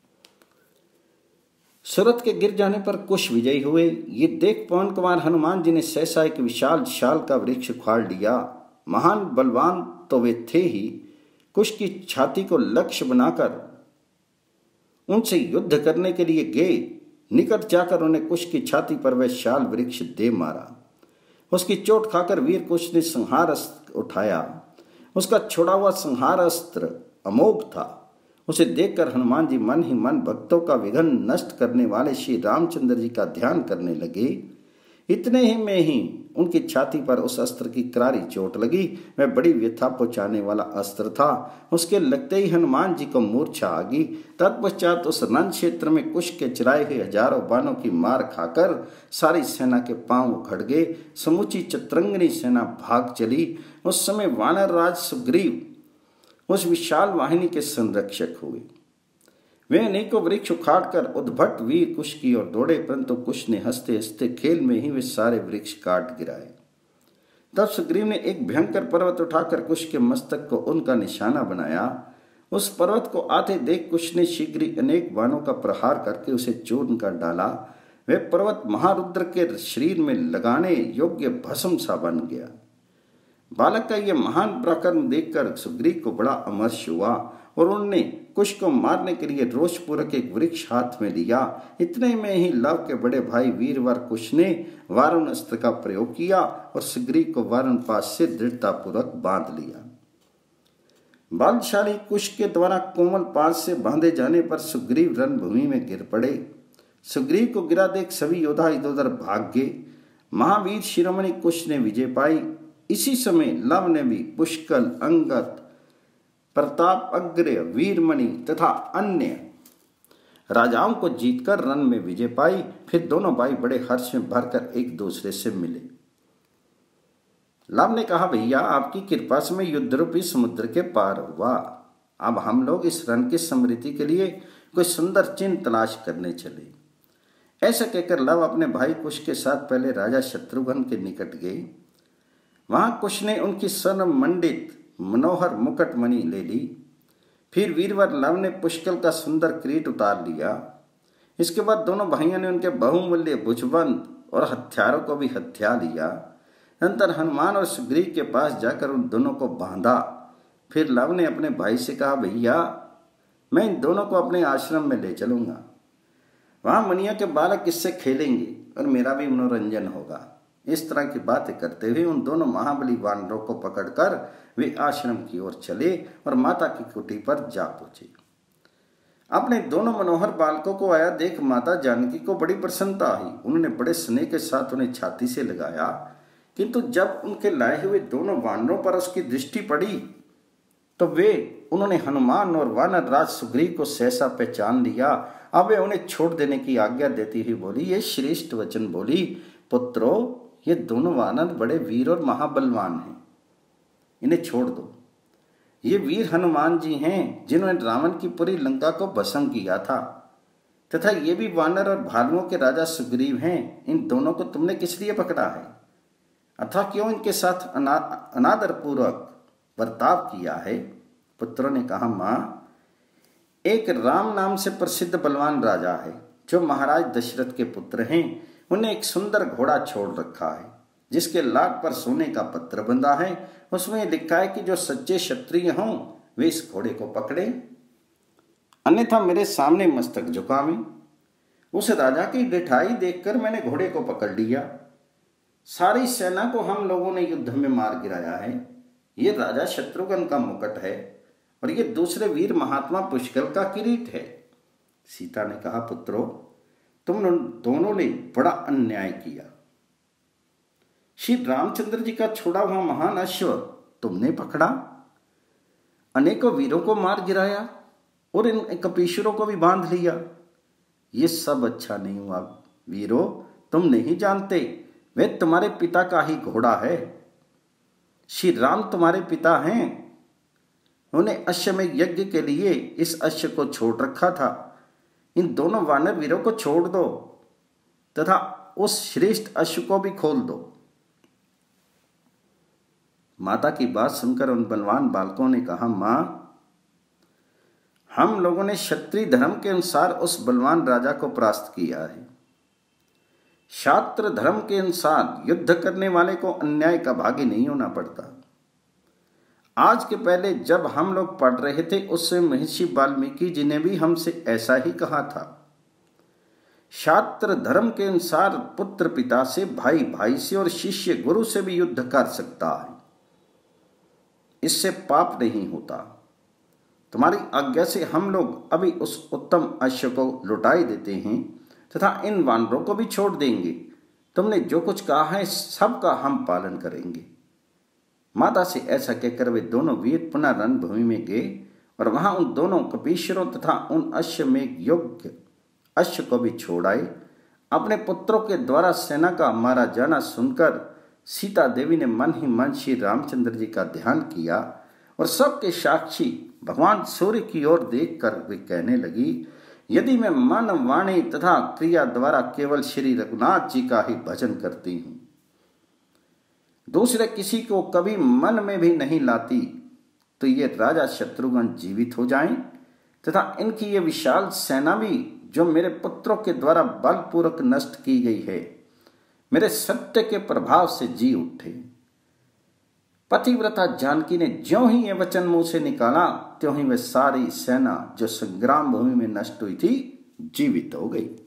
सूरत के गिर जाने पर कुश विजयी हुए। ये देख पवन कुमार हनुमान जी ने सहसा एक विशाल शाल का वृक्ष उखाड़ लिया। महान बलवान तो वे थे ही, कुश की छाती को लक्ष्य बनाकर उनसे युद्ध करने के लिए गए। निकट जाकर उन्हें कुश की छाती पर वह शाल वृक्ष दे मारा। उसकी चोट खाकर वीर कुश ने संहार अस्त्र उठाया। उसका छोड़ा हुआ संहार अस्त्र अमोघ था। उसे देखकर हनुमान जी मन ही मन भक्तों का विघ्न नष्ट करने वाले श्री रामचंद्र जी का ध्यान करने लगे। इतने ही में ही उनकी छाती पर उस अस्त्र की करारी चोट लगी। वह बड़ी व्यथा पहुंचाने वाला अस्त्र था। उसके लगते ही हनुमान जी को मूर्छा आ गई। तत्पश्चात उस रण क्षेत्र में कुश के चलाए हुए हजारों बाणों की मार खाकर सारी सेना के पांव उखड़ गए। समूची चतुरंगिनी सेना भाग चली। उस समय वानर राज सुग्रीव उस विशाल वाहिनी के संरक्षक हुए। वे अनेकों वृक्ष उखाड़कर उद्भट वीर कुश की ओर दौड़े, परंतु कुश ने हंसते हंसते खेल में ही वे सारे वृक्ष काट गिराए। तब सुग्रीव ने एक भयंकर पर्वत उठाकर कुश के मस्तक को उनका निशाना बनाया उस पर्वत को आते देख कुश ने शीघ्र ही अनेक बाणों का प्रहार करके उसे चूर्ण कर डाला। वह पर्वत महारुद्र के शरीर में लगाने योग्य भस्म सा बन गया। बालक का यह महान पराक्रम देखकर सुग्रीव को बड़ा अमर्ष हुआ और उन्होंने कुश को मारने के लिए रोषपूर्वक एक वृक्ष हाथ में लिया। इतने में ही लव के बड़े भाई वीरवर कुश ने वारुण अस्त्र का प्रयोग किया और सुग्रीव को वारुण पास से दृढ़ता पूर्वक बांध लिया। बलशाली कुश के द्वारा कोमल पास से बांधे जाने पर सुग्रीव रणभूमि में गिर पड़े। सुग्रीव को गिरा देख सभी योद्धा इधर उधर भाग गए। महावीर शिरोमणि कुश ने विजय पाई। इसी समय लव ने भी पुष्कल, अंगद, प्रताप अग्रय, वीरमणि तथा अन्य राजाओं को जीतकर रण में विजय पाई। फिर दोनों भाई बड़े हर्ष में भरकर एक दूसरे से मिले। लव ने कहा, भैया आपकी कृपा से मैं युद्ध रूपी समुद्र के पार हुआ। अब हम लोग इस रण की समृद्धि के लिए कोई सुंदर चिन्ह तलाश करने चले। ऐसा कहकर लव अपने भाई कुश के साथ पहले राजा शत्रुघ्न के निकट गए। वहां कुश ने उनकी स्वर्ण मंडित मनोहर मुकुटमणि ले ली। फिर वीरवर लव ने पुष्कल का सुंदर किरीट उतार लिया। इसके बाद दोनों भाइयों ने उनके बहुमूल्य भुजबंद और हथियारों को भी हथिया लिया। नंतर हनुमान और सुग्रीव के पास जाकर उन दोनों को बांधा। फिर लव ने अपने भाई से कहा, भैया मैं इन दोनों को अपने आश्रम में ले चलूंगा। वहां मुनियों के बालक इससे खेलेंगे और मेरा भी मनोरंजन होगा। इस तरह की बातें करते हुए उन दोनों महाबली वानरों को पकड़कर वे आश्रम की ओर चले और माता की कुटी पर जा पहुंचे। अपने दोनों मनोहर बालकों को आया देख माता जानकी को बड़ी प्रसन्नता आई। उन्होंने बड़े स्नेह के साथ उन्हें छाती से लगाया, किंतु जब उनके लाए हुए दोनों वानरों पर उसकी दृष्टि पड़ी तो वे उन्होंने हनुमान और वानर राज सुग्रीव को सहसा पहचान लिया। अब वे उन्हें छोड़ देने की आज्ञा देती हुई बोली, ये श्रेष्ठ वचन बोली, पुत्रो ये दोनों वानर बड़े वीर और महाबलवान हैं, इन्हें छोड़ दो। ये वीर हनुमान जी हैं जिन्होंने रावण की पूरी लंका को भस्म किया था, तथा ये भी वानर और भालुओं के राजा सुग्रीव हैं। इन दोनों को तुमने किस लिए पकड़ा है, अथवा क्यों इनके साथ अना, अनादर पूर्वक बर्ताव किया है? पुत्रों ने कहा, माँ एक राम नाम से प्रसिद्ध बलवान राजा है जो महाराज दशरथ के पुत्र हैं। उन्हें एक सुंदर घोड़ा छोड़ रखा है जिसके लाट पर सोने का पत्र बंधा है। उसमें लिखा है कि जो सच्चे क्षत्रिय हों वे इस घोड़े को पकड़े, अन्यथा मेरे सामने मस्तक झुकावें। उस राजा की ढिठाई देखकर मैंने घोड़े को पकड़ लिया। सारी सेना को हम लोगों ने युद्ध में मार गिराया है। ये राजा शत्रुघ्न का मुकुट है और ये दूसरे वीर महात्मा पुष्कल का किरीट है। सीता ने कहा, पुत्रों तुम दोनों ने बड़ा अन्याय किया। श्री रामचंद्र जी का छोड़ा हुआ महान अश्व तुमने पकड़ा, अनेकों वीरों को मार गिराया और इन कपीश्वरों को भी बांध लिया। ये सब अच्छा नहीं हुआ। वीरों तुम नहीं जानते वह तुम्हारे पिता का ही घोड़ा है। श्री राम तुम्हारे पिता हैं। उन्हें अश्वमेध यज्ञ के लिए इस अश्व को छोड़ रखा था। इन दोनों वानर वीरों को छोड़ दो तथा उस श्रेष्ठ अश्व को भी खोल दो। माता की बात सुनकर उन बलवान बालकों ने कहा, मां हम लोगों ने क्षत्रिय धर्म के अनुसार उस बलवान राजा को परास्त किया है। शास्त्र धर्म के अनुसार युद्ध करने वाले को अन्याय का भागी नहीं होना पड़ता। आज के पहले जब हम लोग पढ़ रहे थे उससे महर्षि वाल्मीकि जी ने भी हमसे ऐसा ही कहा था। शास्त्र धर्म के अनुसार पुत्र पिता से, भाई भाई से और शिष्य गुरु से भी युद्ध कर सकता है। इससे पाप नहीं होता। तुम्हारी आज्ञा से हम लोग अभी उस उत्तम अश्व को लुटाई देते हैं तथा इन वानरों को भी छोड़ देंगे। तुमने जो कुछ कहा है सबका हम पालन करेंगे। माता से ऐसा कहकर वे दोनों वीर पुनः रणभूमि में गए और वहां उन दोनों कपीश्वरों तथा उन अश्वमेध योग्य अश्व को भी छोड़ आए। अपने पुत्रों के द्वारा सेना का मारा जाना सुनकर सीता देवी ने मन ही मन श्री रामचंद्र जी का ध्यान किया और सबके साक्षी भगवान सूर्य की ओर देखकर वे कहने लगी, यदि मैं मन, वाणी तथा क्रिया द्वारा केवल श्री रघुनाथ जी का ही भजन करती हूँ, दूसरे किसी को कभी मन में भी नहीं लाती, तो ये राजा शत्रुघ्न जीवित हो जाएं तथा इनकी ये विशाल सेना भी जो मेरे पुत्रों के द्वारा बलपूर्वक नष्ट की गई है, मेरे सत्य के प्रभाव से जी उठे। पतिव्रता जानकी ने ज्यों ही ये वचन मुंह से निकाला, त्यों ही वह सारी सेना जो संग्राम भूमि में नष्ट हुई थी, जीवित हो गई।